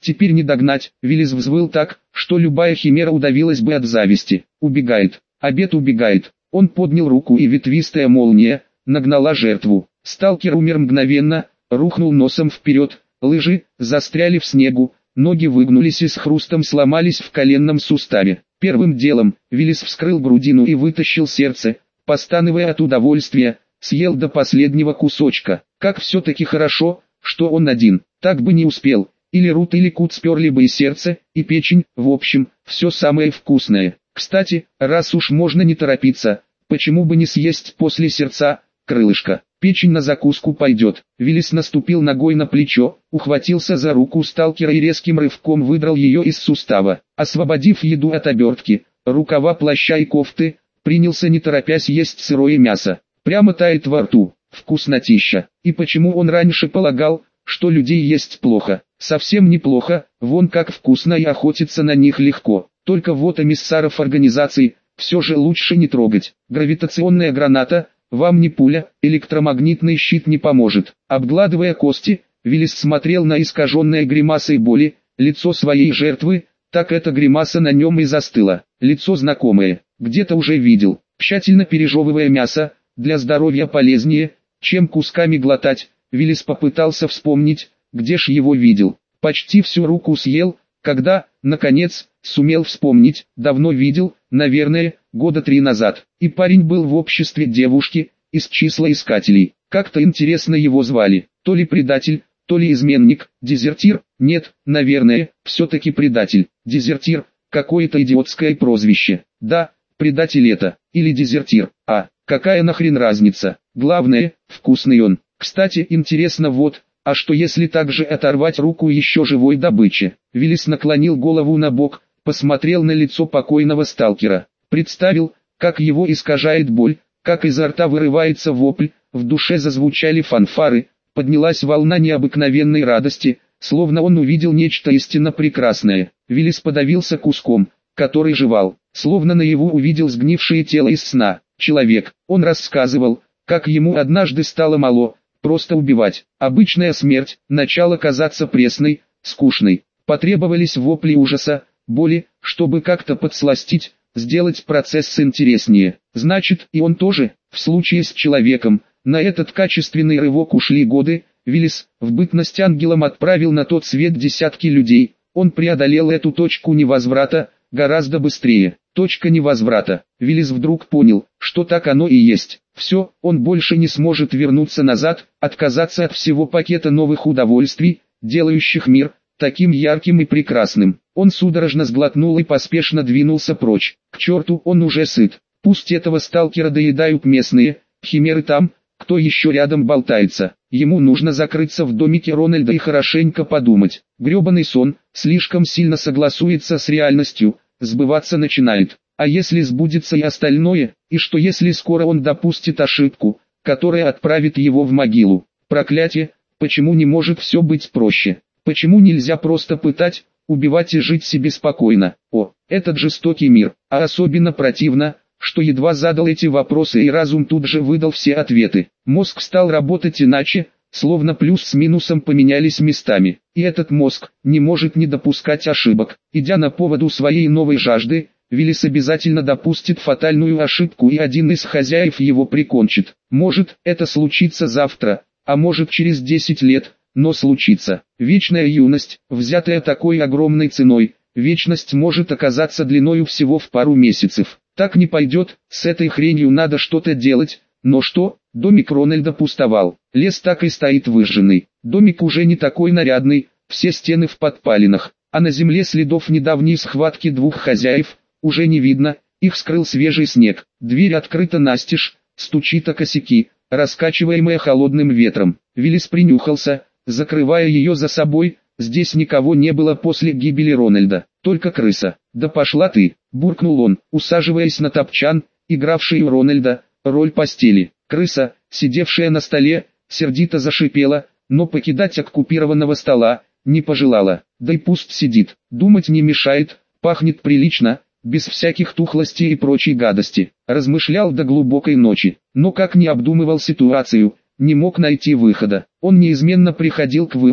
Теперь не догнать. Виллис взвыл так, что любая химера удавилась бы от зависти. Убегает. Обед убегает. Он поднял руку, и ветвистая молния нагнала жертву. Сталкер умер мгновенно, рухнул носом вперед, лыжи застряли в снегу, ноги выгнулись и с хрустом сломались в коленном суставе. Первым делом Виллис вскрыл грудину и вытащил сердце, постановая от удовольствия, съел до последнего кусочка. Как все-таки хорошо, что он один, так бы не успел. Или Рут или Кут сперли бы и сердце, и печень, в общем, все самое вкусное. Кстати, раз уж можно не торопиться, почему бы не съесть после сердца крылышко? Печень на закуску пойдет. Виллис наступил ногой на плечо, ухватился за руку сталкера и резким рывком выдрал ее из сустава. Освободив еду от обертки, рукава плаща и кофты, принялся не торопясь есть сырое мясо. Прямо тает во рту. Вкуснотища. И почему он раньше полагал, что людей есть плохо? Совсем неплохо, вон как вкусно и охотиться на них легко. Только вот эмиссаров организаций все же лучше не трогать. Гравитационная граната вам не пуля, электромагнитный щит не поможет. Обгладывая кости, Виллис смотрел на искаженное гримасой боли лицо своей жертвы, так эта гримаса на нем и застыла. Лицо знакомое, где-то уже видел. Тщательно пережевывая мясо, для здоровья полезнее, чем кусками глотать, Виллис попытался вспомнить, где ж его видел. Почти всю руку съел, когда, наконец, сумел вспомнить, давно видел, наверное, года 3 назад. И парень был в обществе девушки, из числа искателей. Как-то интересно его звали, то ли предатель, то ли изменник, дезертир, нет, наверное, все-таки предатель. Дезертир, какое-то идиотское прозвище. Да, предатель это, или дезертир, какая нахрен разница, главное, вкусный он. Кстати, интересно вот, а что если также оторвать руку еще живой добыче? Виллис наклонил голову на бок, посмотрел на лицо покойного сталкера, представил, как его искажает боль, как изо рта вырывается вопль, в душе зазвучали фанфары, поднялась волна необыкновенной радости, словно он увидел нечто истинно прекрасное. Виллис подавился куском, который жевал, словно наяву увидел сгнившее тело из сна. Человек, он рассказывал, как ему однажды стало мало, просто убивать. Обычная смерть, начала казаться пресной, скучной. Потребовались вопли ужаса, боли, чтобы как-то подсластить, сделать процесс интереснее. Значит, и он тоже, в случае с человеком, на этот качественный рывок ушли годы. Виллис, в бытность ангелом, отправил на тот свет десятки людей. Он преодолел эту точку невозврата гораздо быстрее. Точка невозврата. Виллис вдруг понял, что так оно и есть. Все, он больше не сможет вернуться назад, отказаться от всего пакета новых удовольствий, делающих мир таким ярким и прекрасным. Он судорожно сглотнул и поспешно двинулся прочь. К черту, он уже сыт. Пусть этого сталкера доедают местные, химеры там, кто еще рядом болтается. Ему нужно закрыться в домике Рональда и хорошенько подумать. Гребаный сон слишком сильно согласуется с реальностью, сбываться начинает. А если сбудется и остальное, и что если скоро он допустит ошибку, которая отправит его в могилу? Проклятие, почему не может все быть проще? Почему нельзя просто пытать, убивать и жить себе спокойно? О, этот жестокий мир, а особенно противно, что едва задал эти вопросы и разум тут же выдал все ответы. Мозг стал работать иначе, словно плюс с минусом поменялись местами. И этот мозг не может не допускать ошибок. Идя на поводу своей новой жажды, Виллис обязательно допустит фатальную ошибку, и один из хозяев его прикончит. Может, это случится завтра, а может через 10 лет, но случится. Вечная юность, взятая такой огромной ценой, вечность может оказаться длиною всего в пару месяцев. Так не пойдет, с этой хренью надо что-то делать. Но что? Домик Рональда пустовал. Лес так и стоит выжженный. Домик уже не такой нарядный, все стены в подпалинах, а на земле следов недавней схватки двух хозяев уже не видно, их скрыл свежий снег. Дверь открыта настежь, стучит о косяки, раскачиваемая холодным ветром. Виллис принюхался, закрывая ее за собой. Здесь никого не было после гибели Рональда, только крыса. «Да пошла ты!» – буркнул он, усаживаясь на топчан, игравший у Рональда роль постели. Крыса, сидевшая на столе, сердито зашипела, но покидать оккупированного стола не пожелала. Да и пусть сидит, думать не мешает, пахнет прилично, без всяких тухлостей и прочей гадости. Размышлял до глубокой ночи, но как не обдумывал ситуацию, не мог найти выхода. Он неизменно приходил к выводу,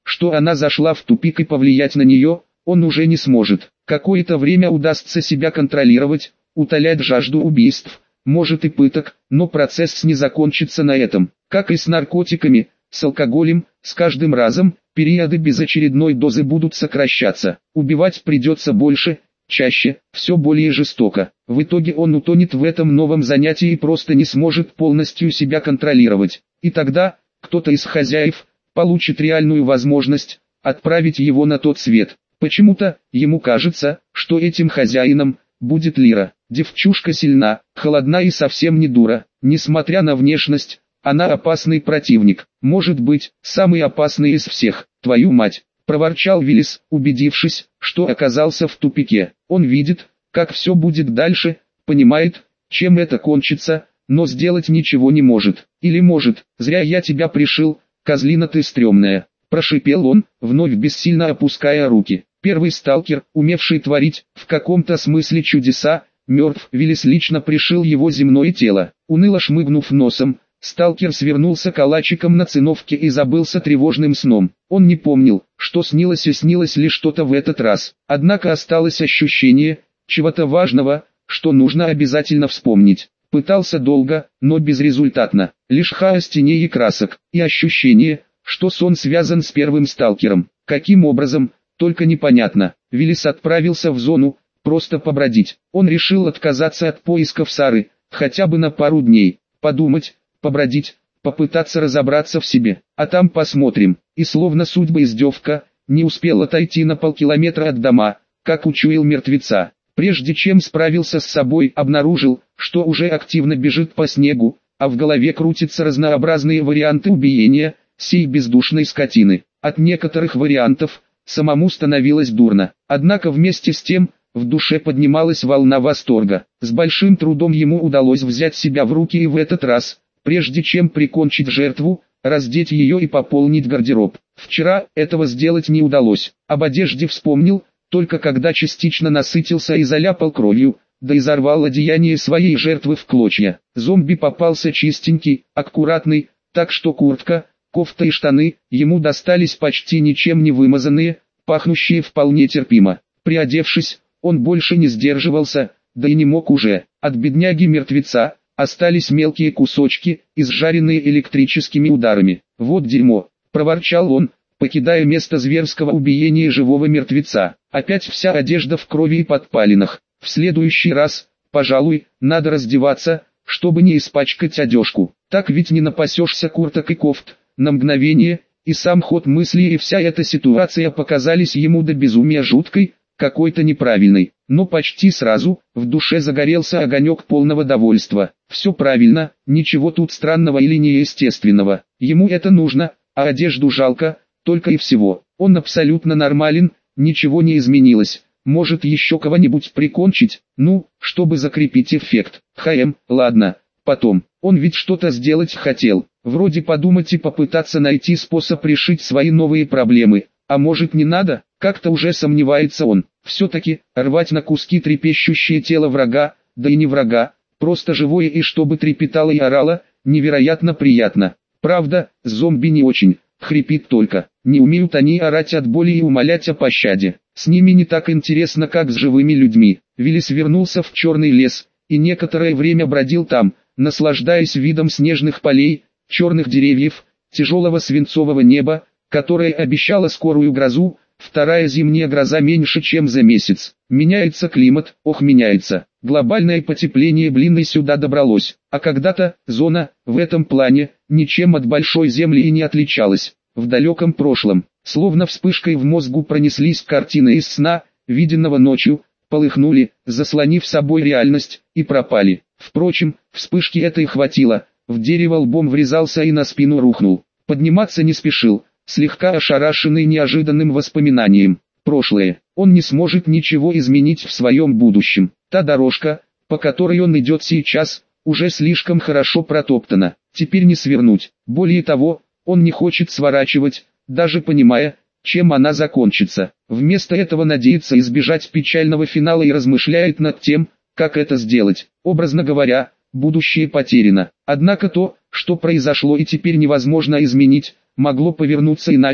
что она зашла в тупик и повлиять на нее, он уже не сможет. Какое-то время удастся себя контролировать, утолять жажду убийств, может и пыток, но процесс не закончится на этом. Как и с наркотиками, с алкоголем, с каждым разом, периоды без очередной дозы будут сокращаться. Убивать придется больше, чаще, все более жестоко. В итоге он утонет в этом новом занятии и просто не сможет полностью себя контролировать. И тогда, кто-то из хозяев, получит реальную возможность отправить его на тот свет. Почему-то, ему кажется, что этим хозяином будет Лира. Девчушка сильна, холодна и совсем не дура. Несмотря на внешность, она опасный противник. Может быть, самый опасный из всех. Твою мать! Проворчал Виллис, убедившись, что оказался в тупике. Он видит, как все будет дальше, понимает, чем это кончится, но сделать ничего не может. Или может, зря я тебя пришил, козлина ты стрёмная. Прошипел он, вновь бессильно опуская руки. Первый сталкер, умевший творить, в каком-то смысле чудеса, мертв. Виллис лично пришил его земное тело. Уныло шмыгнув носом, сталкер свернулся калачиком на циновке и забылся тревожным сном. Он не помнил, что снилось и снилось ли что-то в этот раз. Однако осталось ощущение чего-то важного, что нужно обязательно вспомнить. Пытался долго, но безрезультатно. Лишь хаос теней и красок, и ощущение, что сон связан с первым сталкером. Каким образом, только непонятно. Виллис отправился в зону, просто побродить. Он решил отказаться от поисков Сары, хотя бы на пару дней. Подумать, побродить, попытаться разобраться в себе. А там посмотрим. И словно судьба издевка, не успел отойти на полкилометра от дома, как учуял мертвеца. Прежде чем справился с собой, обнаружил, что уже активно бежит по снегу, а в голове крутятся разнообразные варианты убиения сей бездушной скотины. От некоторых вариантов самому становилось дурно. Однако вместе с тем, в душе поднималась волна восторга. С большим трудом ему удалось взять себя в руки и в этот раз, прежде чем прикончить жертву, раздеть ее и пополнить гардероб. Вчера этого сделать не удалось. Об одежде вспомнил, только когда частично насытился и заляпал кровью, да и зарвал одеяние своей жертвы в клочья. Зомби попался чистенький, аккуратный, так что куртка, кофта и штаны ему достались почти ничем не вымазанные, пахнущие вполне терпимо. Приодевшись, он больше не сдерживался, да и не мог уже. От бедняги-мертвеца остались мелкие кусочки, изжаренные электрическими ударами. «Вот дерьмо!» – проворчал он, покидая место зверского убиения живого мертвеца. Опять вся одежда в крови и подпалинах. В следующий раз, пожалуй, надо раздеваться, чтобы не испачкать одежку. Так ведь не напасешься курток и кофт. На мгновение, и сам ход мысли и вся эта ситуация показались ему до безумия жуткой, какой-то неправильной. Но почти сразу, в душе загорелся огонек полного довольства. Все правильно, ничего тут странного или неестественного. Ему это нужно, а одежду жалко, только и всего. Он абсолютно нормален, ничего не изменилось. Может еще кого-нибудь прикончить, ну, чтобы закрепить эффект. Ладно, потом. Он ведь что-то сделать хотел. Вроде подумать и попытаться найти способ решить свои новые проблемы. А может не надо? Как-то уже сомневается он. Все-таки, рвать на куски трепещущее тело врага, да и не врага, просто живое и чтобы трепетало и орало, невероятно приятно. Правда, зомби не очень, хрипит только. Не умеют они орать от боли и умолять о пощаде. С ними не так интересно, как с живыми людьми. Виллис вернулся в черный лес, и некоторое время бродил там, наслаждаясь видом снежных полей, черных деревьев, тяжелого свинцового неба, которое обещало скорую грозу. Вторая зимняя гроза меньше чем за месяц. Меняется климат, ох меняется. Глобальное потепление и сюда добралось. А когда-то, зона, в этом плане, ничем от большой земли и не отличалась. В далеком прошлом, словно вспышкой в мозгу пронеслись картины из сна, виденного ночью, полыхнули, заслонив собой реальность, и пропали. Впрочем, вспышки этой хватило, в дерево лбом врезался и на спину рухнул. Подниматься не спешил, слегка ошарашенный неожиданным воспоминанием. Прошлое. Он не сможет ничего изменить в своем будущем. Та дорожка, по которой он идет сейчас, уже слишком хорошо протоптана. Теперь не свернуть. Более того, он не хочет сворачивать, даже понимая, чем она закончится. Вместо этого надеется избежать печального финала и размышляет над тем, как это сделать. Образно говоря, будущее потеряно. Однако то, что произошло и теперь невозможно изменить, могло повернуться иначе,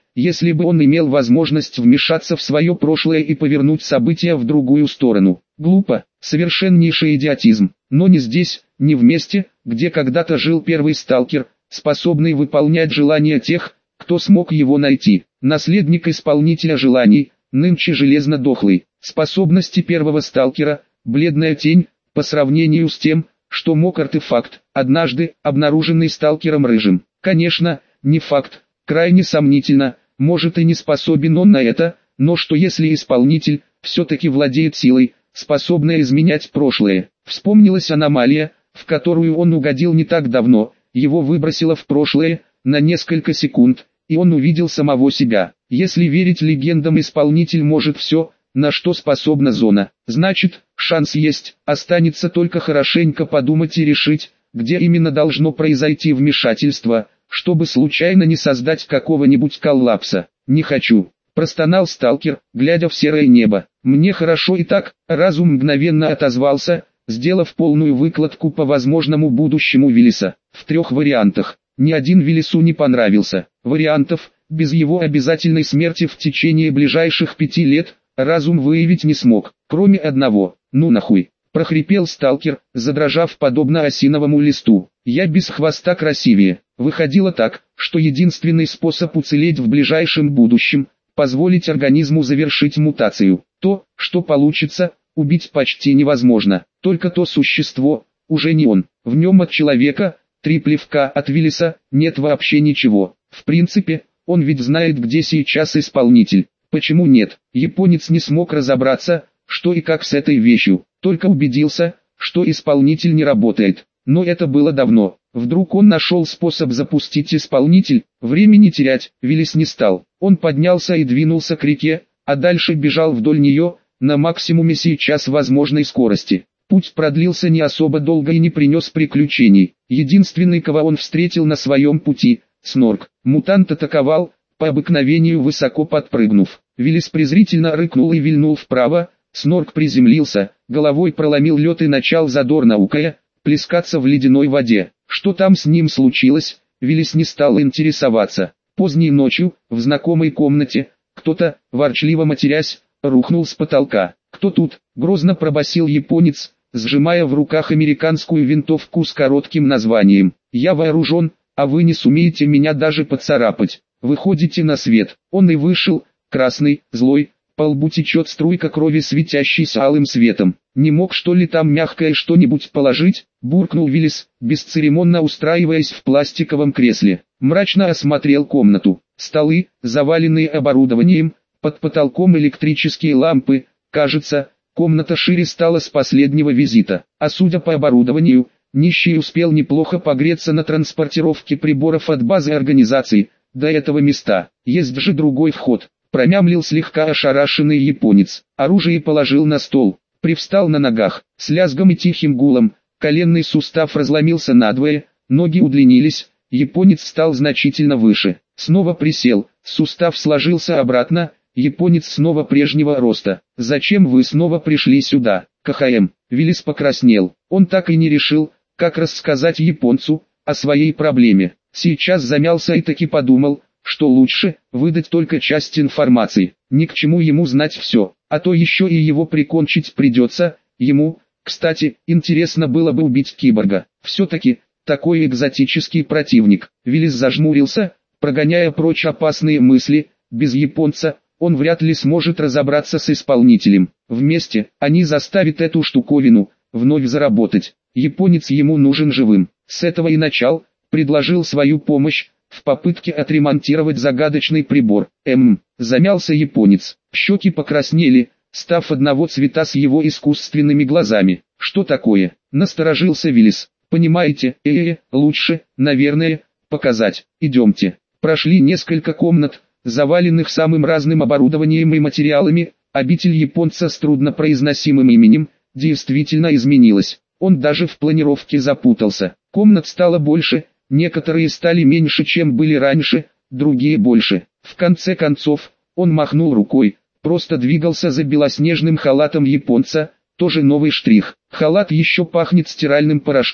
если бы он имел возможность вмешаться в свое прошлое и повернуть события в другую сторону. Глупо, совершеннейший идиотизм, но не здесь, не в месте, где когда-то жил первый сталкер, способный выполнять желания тех, кто смог его найти. Наследник исполнителя желаний, нынче железно дохлый. Способности первого сталкера, бледная тень, по сравнению с тем, что мог артефакт, однажды обнаруженный сталкером Рыжим. Конечно, не факт, крайне сомнительно, может и не способен он на это, но что если исполнитель все-таки владеет силой, способной изменять прошлое. Вспомнилась аномалия, в которую он угодил не так давно, его выбросило в прошлое, на несколько секунд, и он увидел самого себя. Если верить легендам, исполнитель может все, на что способна зона. Значит, шанс есть, останется только хорошенько подумать и решить, где именно должно произойти вмешательство, чтобы случайно не создать какого-нибудь коллапса. «Не хочу», – простонал сталкер, глядя в серое небо. «Мне хорошо и так», – разум мгновенно отозвался, сделав полную выкладку по возможному будущему Виллиса. В 3 вариантах. Ни один Виллису не понравился. Вариантов, без его обязательной смерти в течение ближайших 5 лет, разум выявить не смог, кроме одного. «Ну нахуй», – прохрипел сталкер, задрожав подобно осиновому листу. «Я без хвоста красивее». Выходило так, что единственный способ уцелеть в ближайшем будущем – позволить организму завершить мутацию. То, что получится, убить почти невозможно. Только то существо, уже не он. В нем от человека, 3 плевка от Виллиса, нет вообще ничего. В принципе, он ведь знает, где сейчас исполнитель. Почему нет? Японец не смог разобраться, что и как с этой вещью. Только убедился, что исполнитель не работает. Но это было давно. Вдруг он нашел способ запустить исполнитель, времени терять, Виллис не стал. Он поднялся и двинулся к реке, а дальше бежал вдоль нее, на максимуме сейчас возможной скорости. Путь продлился не особо долго и не принес приключений. Единственный, кого он встретил на своем пути, Снорк. Мутант атаковал, по обыкновению высоко подпрыгнув. Виллис презрительно рыкнул и вильнул вправо, Снорк приземлился, головой проломил лед и начал задорно укая, плескаться в ледяной воде. Что там с ним случилось, Виллис не стал интересоваться. Поздней ночью, в знакомой комнате, кто-то, ворчливо матерясь, рухнул с потолка. «Кто тут?» – грозно пробасил японец, сжимая в руках американскую винтовку с коротким названием. «Я вооружен, а вы не сумеете меня даже поцарапать. Выходите на свет». Он и вышел, красный, злой, по лбу течет струйка крови, светящейся алым светом. «Не мог что ли там мягкое что-нибудь положить?» – буркнул Виллис, бесцеремонно устраиваясь в пластиковом кресле. Мрачно осмотрел комнату. Столы, заваленные оборудованием, под потолком электрические лампы. Кажется, комната шире стала с последнего визита. А судя по оборудованию, нищий успел неплохо погреться на транспортировке приборов от базы организации до этого места. «Есть же другой вход», – промямлил слегка ошарашенный японец. Оружие положил на стол. Привстал на ногах, с лязгом и тихим гулом, коленный сустав разломился надвое, ноги удлинились, японец стал значительно выше. Снова присел, сустав сложился обратно, японец снова прежнего роста. «Зачем вы снова пришли сюда, КХМ?» Виллис покраснел. Он так и не решил, как рассказать японцу о своей проблеме. Сейчас замялся и таки подумал, что лучше выдать только часть информации. Ни к чему ему знать все, а то еще и его прикончить придется. Ему, кстати, интересно было бы убить киборга. Все-таки, такой экзотический противник. Виллис зажмурился, прогоняя прочь опасные мысли. Без японца он вряд ли сможет разобраться с исполнителем. Вместе они заставят эту штуковину вновь заработать. Японец ему нужен живым. С этого и начал, предложил свою помощь в попытке отремонтировать загадочный прибор. Замялся японец. Щеки покраснели, став одного цвета с его искусственными глазами. «Что такое?» – насторожился Виллис. «Понимаете, лучше, наверное, показать. Идемте». Прошли несколько комнат, заваленных самым разным оборудованием и материалами. Обитель японца с труднопроизносимым именем действительно изменилась. Он даже в планировке запутался. Комнат стало больше, некоторые стали меньше, чем были раньше, другие больше. В конце концов, он махнул рукой, просто двигался за белоснежным халатом японца, тоже новый штрих. Халат еще пахнет стиральным порошком.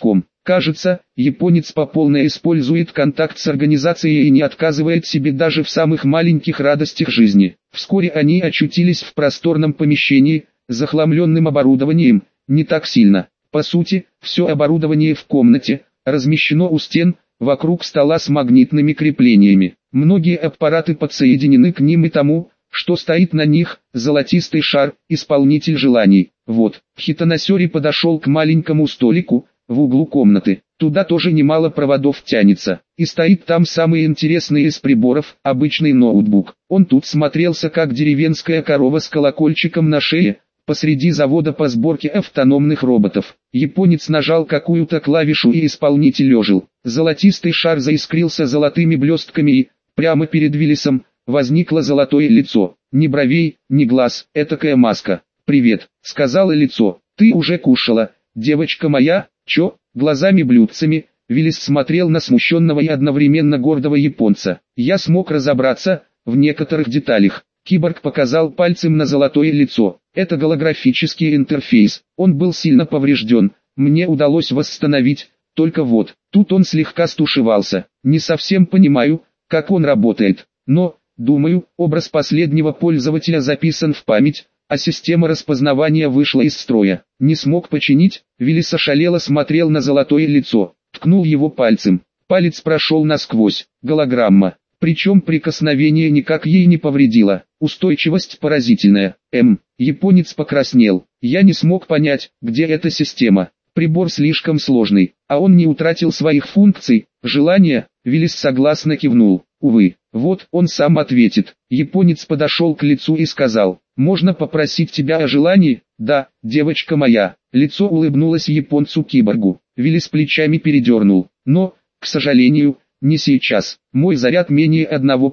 Кажется, японец по полной использует контакт с организацией и не отказывает себе даже в самых маленьких радостях жизни. Вскоре они очутились в просторном помещении, захламленным оборудованием, не так сильно. По сути, все оборудование в комнате размещено у стен, вокруг стола с магнитными креплениями. Многие аппараты подсоединены к ним и тому, что стоит на них, золотистый шар, исполнитель желаний. Вот, Хитоносёри подошел к маленькому столику в углу комнаты. Туда тоже немало проводов тянется. И стоит там самый интересный из приборов, обычный ноутбук. Он тут смотрелся как деревенская корова с колокольчиком на шее, посреди завода по сборке автономных роботов. Японец нажал какую-то клавишу и исполнитель ожил. Золотистый шар заискрился золотыми блестками и, прямо перед Виллисом, возникло золотое лицо. Ни бровей, ни глаз, этакая маска. «Привет», — сказала лицо, — «ты уже кушала, девочка моя?» «Чё?» Глазами-блюдцами, Виллис смотрел на смущенного и одновременно гордого японца. «Я смог разобраться в некоторых деталях». Киборг показал пальцем на золотое лицо. «Это голографический интерфейс. Он был сильно поврежден. Мне удалось восстановить, только вот». Тут он слегка стушевался. «Не совсем понимаю, как он работает. Но, думаю, образ последнего пользователя записан в память, а система распознавания вышла из строя. Не смог починить?» Виллис ошалело смотрел на золотое лицо. Ткнул его пальцем. Палец прошел насквозь. Голограмма. Причем прикосновение никак ей не повредило. Устойчивость поразительная. Японец покраснел. «Я не смог понять, где эта система. Прибор слишком сложный, а он не утратил своих функций, желания». Виллис согласно кивнул. «Увы, вот он сам ответит». Японец подошел к лицу и сказал: «Можно попросить тебя о желании?» «Да, девочка моя». Лицо улыбнулось японцу-киборгу. Виллис плечами передернул. «Но, к сожалению, не сейчас. Мой заряд менее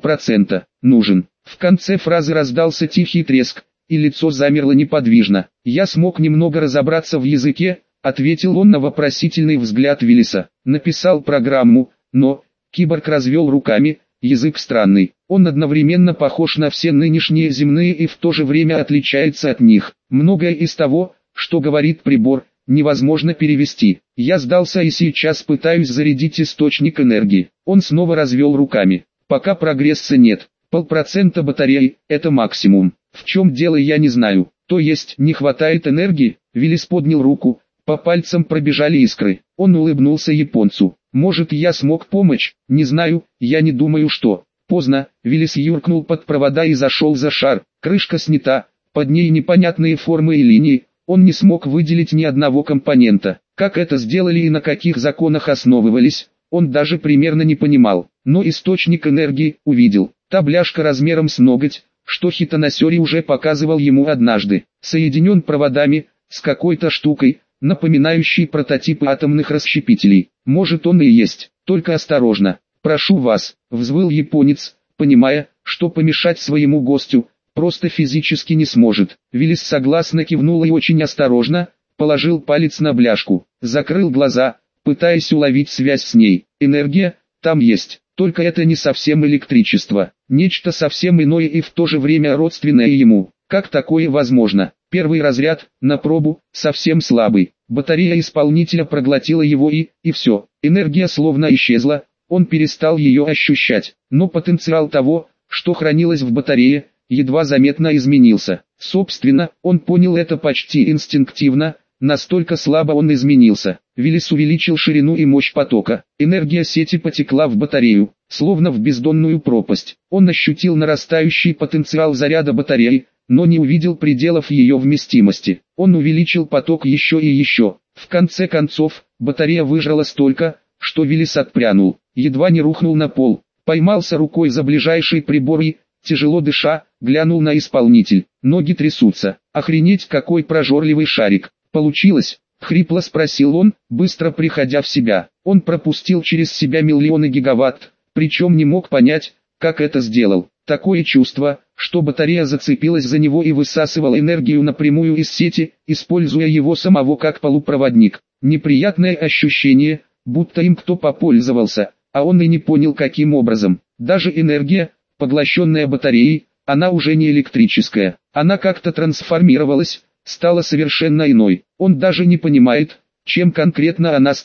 1% нужен». В конце фразы раздался тихий треск, и лицо замерло неподвижно. «Я смог немного разобраться в языке», — ответил он на вопросительный взгляд Виллиса. «Написал программу, но...» Киборг развел руками. «Язык странный. Он одновременно похож на все нынешние земные и в то же время отличается от них. Многое из того, что говорит прибор, невозможно перевести. Я сдался и сейчас пытаюсь зарядить источник энергии». Он снова развел руками. «Пока прогресса нет. 0,5% батареи – это максимум. В чем дело, я не знаю. То есть не хватает энергии?» Виллис поднял руку. По пальцам пробежали искры. Он улыбнулся японцу. «Может, я смог помочь? Не знаю, я не думаю, что...» Поздно, Виллис юркнул под провода и зашел за шар. Крышка снята, под ней непонятные формы и линии. Он не смог выделить ни одного компонента. Как это сделали и на каких законах основывались, он даже примерно не понимал. Но источник энергии увидел. Та бляшка размером с ноготь, что Хитоносёри уже показывал ему однажды. Соединен проводами, с какой-то штукой, напоминающей прототипы атомных расщепителей. Может, он и есть, только осторожно. «Прошу вас», — взвыл японец, понимая, что помешать своему гостю просто физически не сможет. Виллис согласно кивнул и очень осторожно положил палец на бляшку, закрыл глаза, пытаясь уловить связь с ней. Энергия там есть, только это не совсем электричество, нечто совсем иное и в то же время родственное ему. Как такое возможно? Первый разряд, на пробу, совсем слабый. Батарея исполнителя проглотила его и все. Энергия словно исчезла, он перестал ее ощущать. Но потенциал того, что хранилось в батарее, едва заметно изменился. Собственно, он понял это почти инстинктивно, настолько слабо он изменился. Виллис увеличил ширину и мощь потока. Энергия сети потекла в батарею, словно в бездонную пропасть. Он ощутил нарастающий потенциал заряда батареи, но не увидел пределов ее вместимости. Он увеличил поток еще и еще. В конце концов, батарея выжрала столько, что Виллис отпрянул, едва не рухнул на пол, поймался рукой за ближайший прибор и, тяжело дыша, глянул на исполнитель. Ноги трясутся. «Охренеть, какой прожорливый шарик! Получилось?» — хрипло спросил он, быстро приходя в себя. Он пропустил через себя миллионы гигаватт, причем не мог понять, как это сделал. Такое чувство, что батарея зацепилась за него и высасывала энергию напрямую из сети, используя его самого как полупроводник. Неприятное ощущение, будто им кто попользовался, а он и не понял каким образом. Даже энергия, поглощенная батареей, она уже не электрическая. Она как-то трансформировалась, стала совершенно иной. Он даже не понимает, чем конкретно она стала.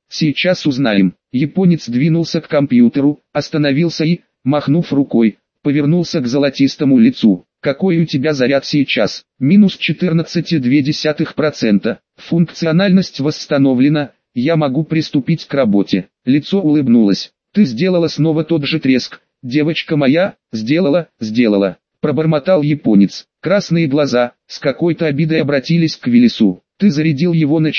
Сейчас узнаем. Японец двинулся к компьютеру, остановился и, махнув рукой, повернулся к золотистому лицу. Какой у тебя заряд сейчас? Минус 14,2%. Функциональность восстановлена, я могу приступить к работе. Лицо улыбнулось. Ты сделала снова тот же треск. Девочка моя, сделала. Пробормотал японец. Красные глаза, с какой-то обидой обратились к Виллису. Ты зарядил его на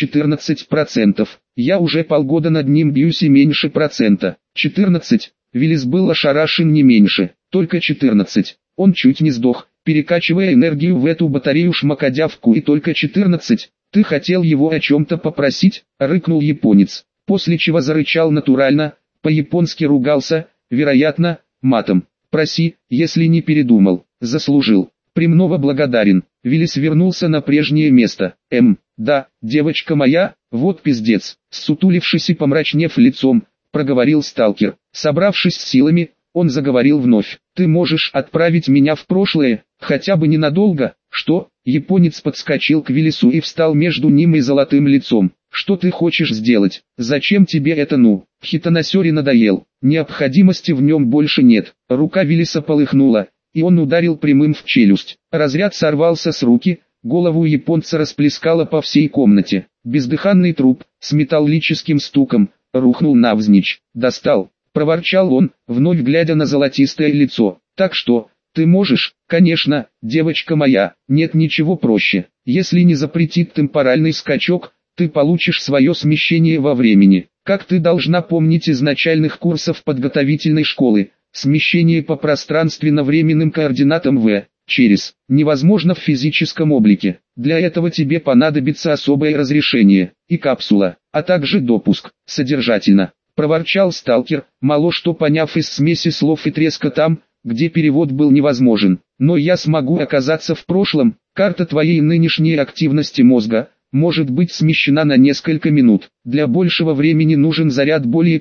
14%. Я уже полгода над ним бьюсь и меньше процента. 14. Виллис был ошарашен не меньше. Только 14. Он чуть не сдох, перекачивая энергию в эту батарею шмакодявку, и только 14. Ты хотел его о чем-то попросить? Рыкнул японец. После чего зарычал натурально, по-японски ругался, вероятно, матом. Проси, если не передумал. Заслужил. Премного благодарен. Виллис вернулся на прежнее место. Да, девочка моя, вот пиздец. Сутулившись и помрачнев лицом, проговорил сталкер. Собравшись с силами, он заговорил вновь. Ты можешь отправить меня в прошлое, хотя бы ненадолго. Что? Японец подскочил к Виллису и встал между ним и золотым лицом. Что ты хочешь сделать? Зачем тебе это? Хитоносёри надоел. Необходимости в нем больше нет. Рука Виллиса полыхнула, и он ударил прямым в челюсть. Разряд сорвался с руки, голову японца расплескало по всей комнате. Бездыханный труп, с металлическим стуком, рухнул навзничь. Достал, проворчал он, вновь глядя на золотистое лицо. Так что, ты можешь? Конечно, девочка моя, нет ничего проще. Если не запретит темпоральный скачок, ты получишь свое смещение во времени. Как ты должна помнить из начальных курсов подготовительной школы, смещение по пространственно-временным координатам через невозможно в физическом облике. Для этого тебе понадобится особое разрешение и капсула, а также допуск. Содержательно, проворчал сталкер, мало что поняв из смеси слов и треска там, где перевод был невозможен. Но я смогу оказаться в прошлом. Карта твоей нынешней активности мозга может быть смещена на несколько минут. Для большего времени нужен заряд более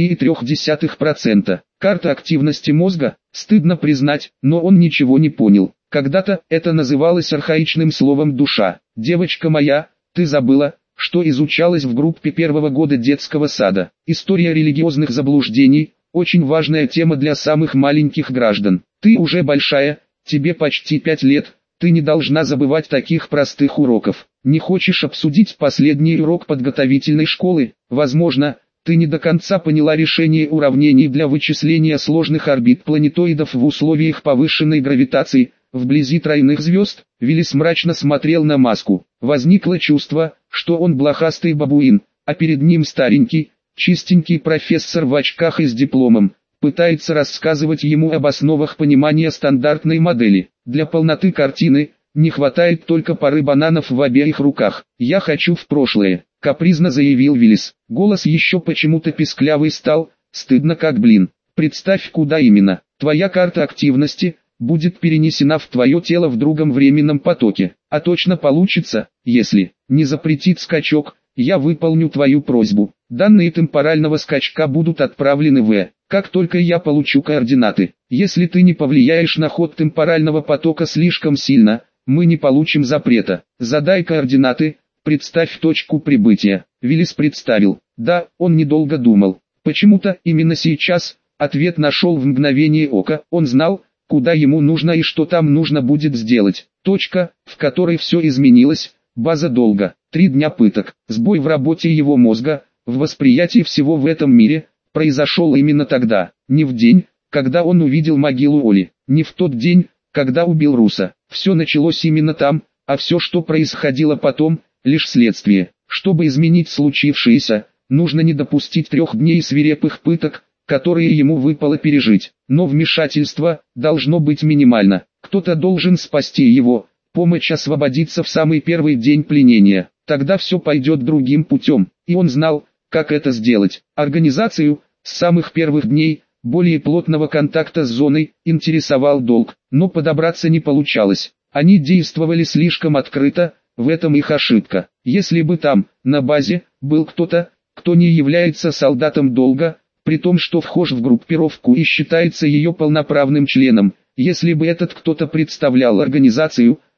30,3%. Карта активности мозга, стыдно признать, но он ничего не понял. Когда-то это называлось архаичным словом «душа». Девочка моя, ты забыла, что изучалось в группе первого года детского сада. История религиозных заблуждений – очень важная тема для самых маленьких граждан. Ты уже большая, тебе почти 5 лет, ты не должна забывать таких простых уроков. Не хочешь обсудить последний урок подготовительной школы? Возможно, ты не до конца поняла решение уравнений для вычисления сложных орбит планетоидов в условиях повышенной гравитации, вблизи тройных звезд. Виллис мрачно смотрел на маску. Возникло чувство, что он блохастый бабуин, а перед ним старенький, чистенький профессор в очках и с дипломом, пытается рассказывать ему об основах понимания стандартной модели. Для полноты картины не хватает только пары бананов в обеих руках. «Я хочу в прошлое», — капризно заявил Виллис. Голос еще почему-то писклявый стал, стыдно как блин. «Представь, куда именно. Твоя карта активности будет перенесена в твое тело в другом временном потоке. А точно получится, если не запретит скачок, я выполню твою просьбу. Данные темпорального скачка будут отправлены как только я получу координаты. Если ты не повлияешь на ход темпорального потока слишком сильно, мы не получим запрета. Задай координаты, представь точку прибытия». Виллис представил. Да, он недолго думал. Почему-то именно сейчас ответ нашел в мгновение ока. Он знал, куда ему нужно и что там нужно будет сделать. Точка, в которой все изменилось, база долга. 3 дня пыток, сбой в работе его мозга, в восприятии всего в этом мире, произошел именно тогда. Не в день, когда он увидел могилу Оли, не в тот день, когда убил Руса. Все началось именно там, а все, что происходило потом, лишь следствие. Чтобы изменить случившееся, нужно не допустить 3 дней свирепых пыток, которые ему выпало пережить. Но вмешательство должно быть минимально. Кто-то должен спасти его, помочь освободиться в самый первый день пленения. Тогда все пойдет другим путем. И он знал, как это сделать. Организацию, с самых первых дней, более плотного контакта с зоной, интересовал долг, но подобраться не получалось. Они действовали слишком открыто, в этом их ошибка. Если бы там, на базе, был кто-то, кто не является солдатом долга, при том, что вхож в группировку и считается ее полноправным членом, если бы этот кто-то представлял организацию,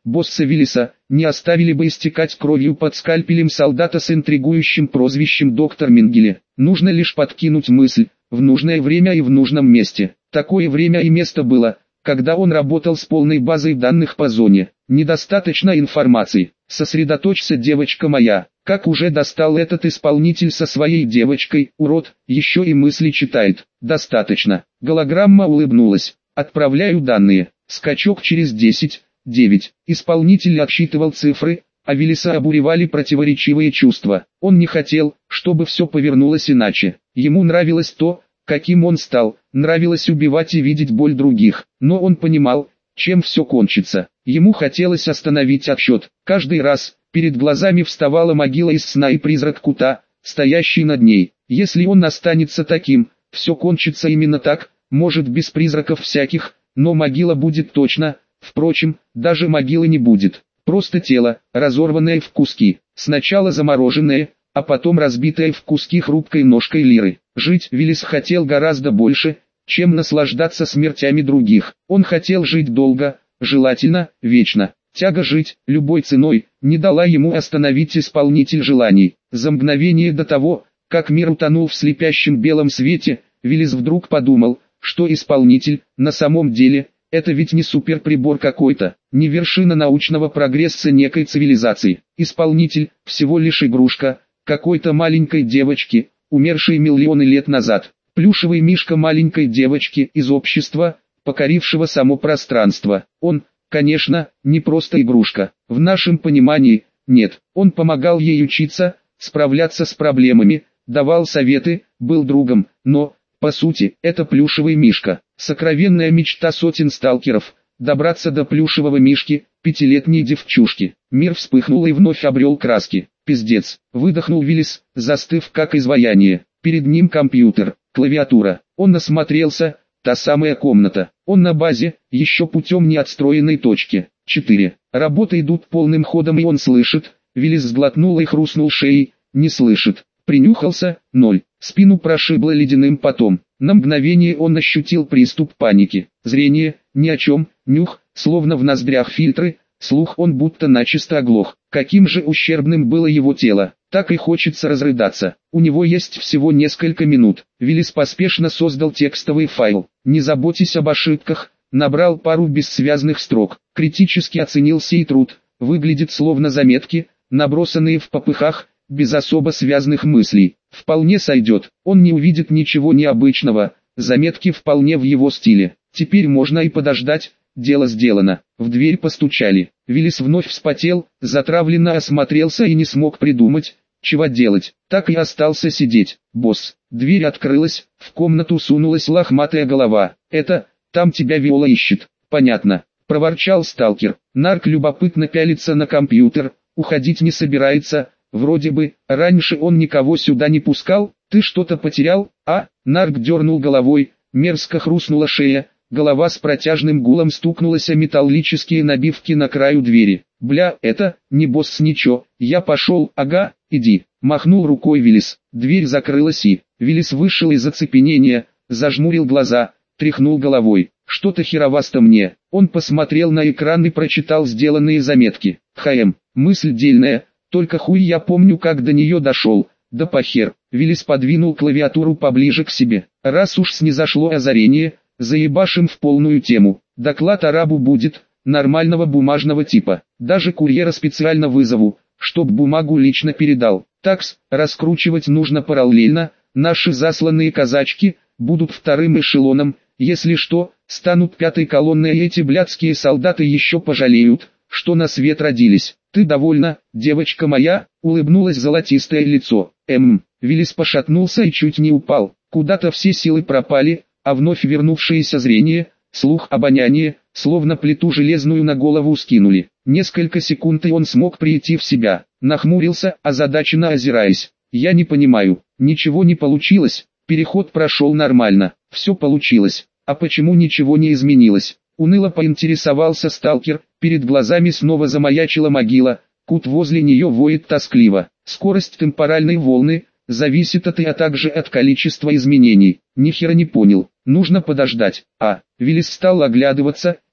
босса Виллиса, не оставили бы истекать кровью под скальпелем солдата с интригующим прозвищем доктор Менгеле. Нужно лишь подкинуть мысль, в нужное время и в нужном месте. Такое время и место было, когда он работал с полной базой данных по зоне. Недостаточно информации. Сосредоточься, девочка моя. Как уже достал этот исполнитель со своей девочкой, урод, еще и мысли читает. Достаточно. Голограмма улыбнулась. Отправляю данные. Скачок через 10, 9. Исполнитель отсчитывал цифры, а Виллиса обуревали противоречивые чувства. Он не хотел, чтобы все повернулось иначе. Ему нравилось то, каким он стал, нравилось убивать и видеть боль других. Но он понимал, чем все кончится. Ему хотелось остановить отсчет. Каждый раз перед глазами вставала могила из сна и призрак Кута, стоящий над ней. Если он останется таким, все кончится именно так, может без призраков всяких, но могила будет точно. Впрочем, даже могилы не будет. Просто тело, разорванное в куски, сначала замороженное, а потом разбитое в куски хрупкой ножкой Лиры. Жить Виллис хотел гораздо больше, чем наслаждаться смертями других. Он хотел жить долго, желательно, вечно. Тяга жить, любой ценой, не дала ему остановить исполнитель желаний. За мгновение до того, как мир утонул в слепящем белом свете, Виллис вдруг подумал, что исполнитель, на самом деле, это ведь не суперприбор какой-то, не вершина научного прогресса некой цивилизации. Исполнитель, всего лишь игрушка, какой-то маленькой девочки, умершей миллионы лет назад. Плюшевый мишка маленькой девочки из общества, покорившего само пространство. Он, конечно, не просто игрушка. В нашем понимании, нет. Он помогал ей учиться, справляться с проблемами, давал советы, был другом, но, по сути, это плюшевый мишка. Сокровенная мечта сотен сталкеров – добраться до плюшевого мишки, пятилетней девчушки. Мир вспыхнул и вновь обрел краски. Пиздец, выдохнул Виллис, застыв как изваяние. Перед ним компьютер, клавиатура. Он осмотрелся, та самая комната. Он на базе, еще путем неотстроенной точки. 4. Работы идут полным ходом и он слышит. Виллис сглотнул и хрустнул шеей, не слышит. Принюхался, 0. Спину прошибло ледяным потом. На мгновение он ощутил приступ паники. Зрение, ни о чем, нюх, словно в ноздрях фильтры, слух он будто начисто оглох. Каким же ущербным было его тело. Так и хочется разрыдаться. У него есть всего несколько минут. Виллис поспешно создал текстовый файл. Не заботьтесь об ошибках, набрал пару бессвязных строк. Критически оценил сей труд. Выглядит словно заметки, набросанные в попыхах, без особо связанных мыслей. Вполне сойдет. Он не увидит ничего необычного. Заметки вполне в его стиле. Теперь можно и подождать. Дело сделано. В дверь постучали. Виллис вновь вспотел, затравленно осмотрелся и не смог придумать, чего делать. Так и остался сидеть. Босс. Дверь открылась, в комнату сунулась лохматая голова. Это, там тебя Виола ищет. Понятно. Проворчал сталкер. Нарк любопытно пялится на компьютер, уходить не собирается. Вроде бы, раньше он никого сюда не пускал. Ты что-то потерял, а? Нарк дернул головой, мерзко хрустнула шея. Голова с протяжным гулом стукнулась о металлические набивки на краю двери. Бля, это, не босс ничего, я пошел, ага, иди. Махнул рукой Виллис. Дверь закрылась и Виллис вышел из оцепенения, зажмурил глаза, тряхнул головой. Что-то херовасто мне. Он посмотрел на экран и прочитал сделанные заметки. Мысль дельная, только хуй я помню, как до нее дошел. Да похер. Виллис подвинул клавиатуру поближе к себе. Раз уж снизошло озарение, заебашим в полную тему. Доклад арабу будет, нормального бумажного типа. Даже курьера специально вызову, чтоб бумагу лично передал. Такс, раскручивать нужно параллельно. Наши засланные казачки будут вторым эшелоном. Если что, станут пятой колонной, и эти блядские солдаты еще пожалеют, что на свет родились. Ты довольна, девочка моя? Улыбнулось золотистое лицо. Виллис пошатнулся и чуть не упал. Куда-то все силы пропали, а вновь вернувшееся зрение, слух, обоняние, словно плиту железную на голову скинули. Несколько секунд и он смог прийти в себя. Нахмурился, озадаченно озираясь. Я не понимаю, ничего не получилось. Переход прошел нормально, все получилось. А почему ничего не изменилось? Уныло поинтересовался сталкер, перед глазами снова замаячила могила, Кут возле нее воет тоскливо. Скорость темпоральной волны зависит от а также от количества изменений. Ни хера не понял, нужно подождать. Виллис стал оглядываться,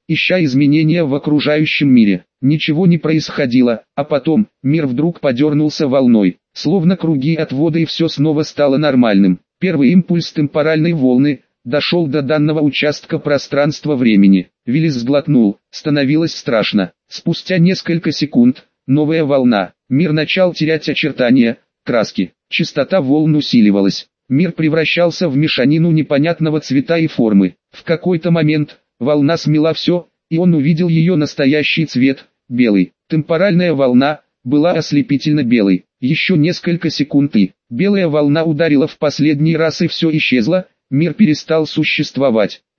ища изменения в окружающем мире. Ничего не происходило, а потом, мир вдруг подернулся волной, словно круги от воды, и все снова стало нормальным. Первый импульс темпоральной волны дошел до данного участка пространства-времени. Виллис сглотнул, становилось страшно. Спустя несколько секунд, новая волна, мир начал терять очертания, краски, частота волн усиливалась. Мир превращался в мешанину непонятного цвета и формы. В какой-то момент, волна смела все, и он увидел ее настоящий цвет, белый. Темпоральная волна была ослепительно белой. Еще несколько секунд и белая волна ударила в последний раз, и все исчезло, мир перестал существовать.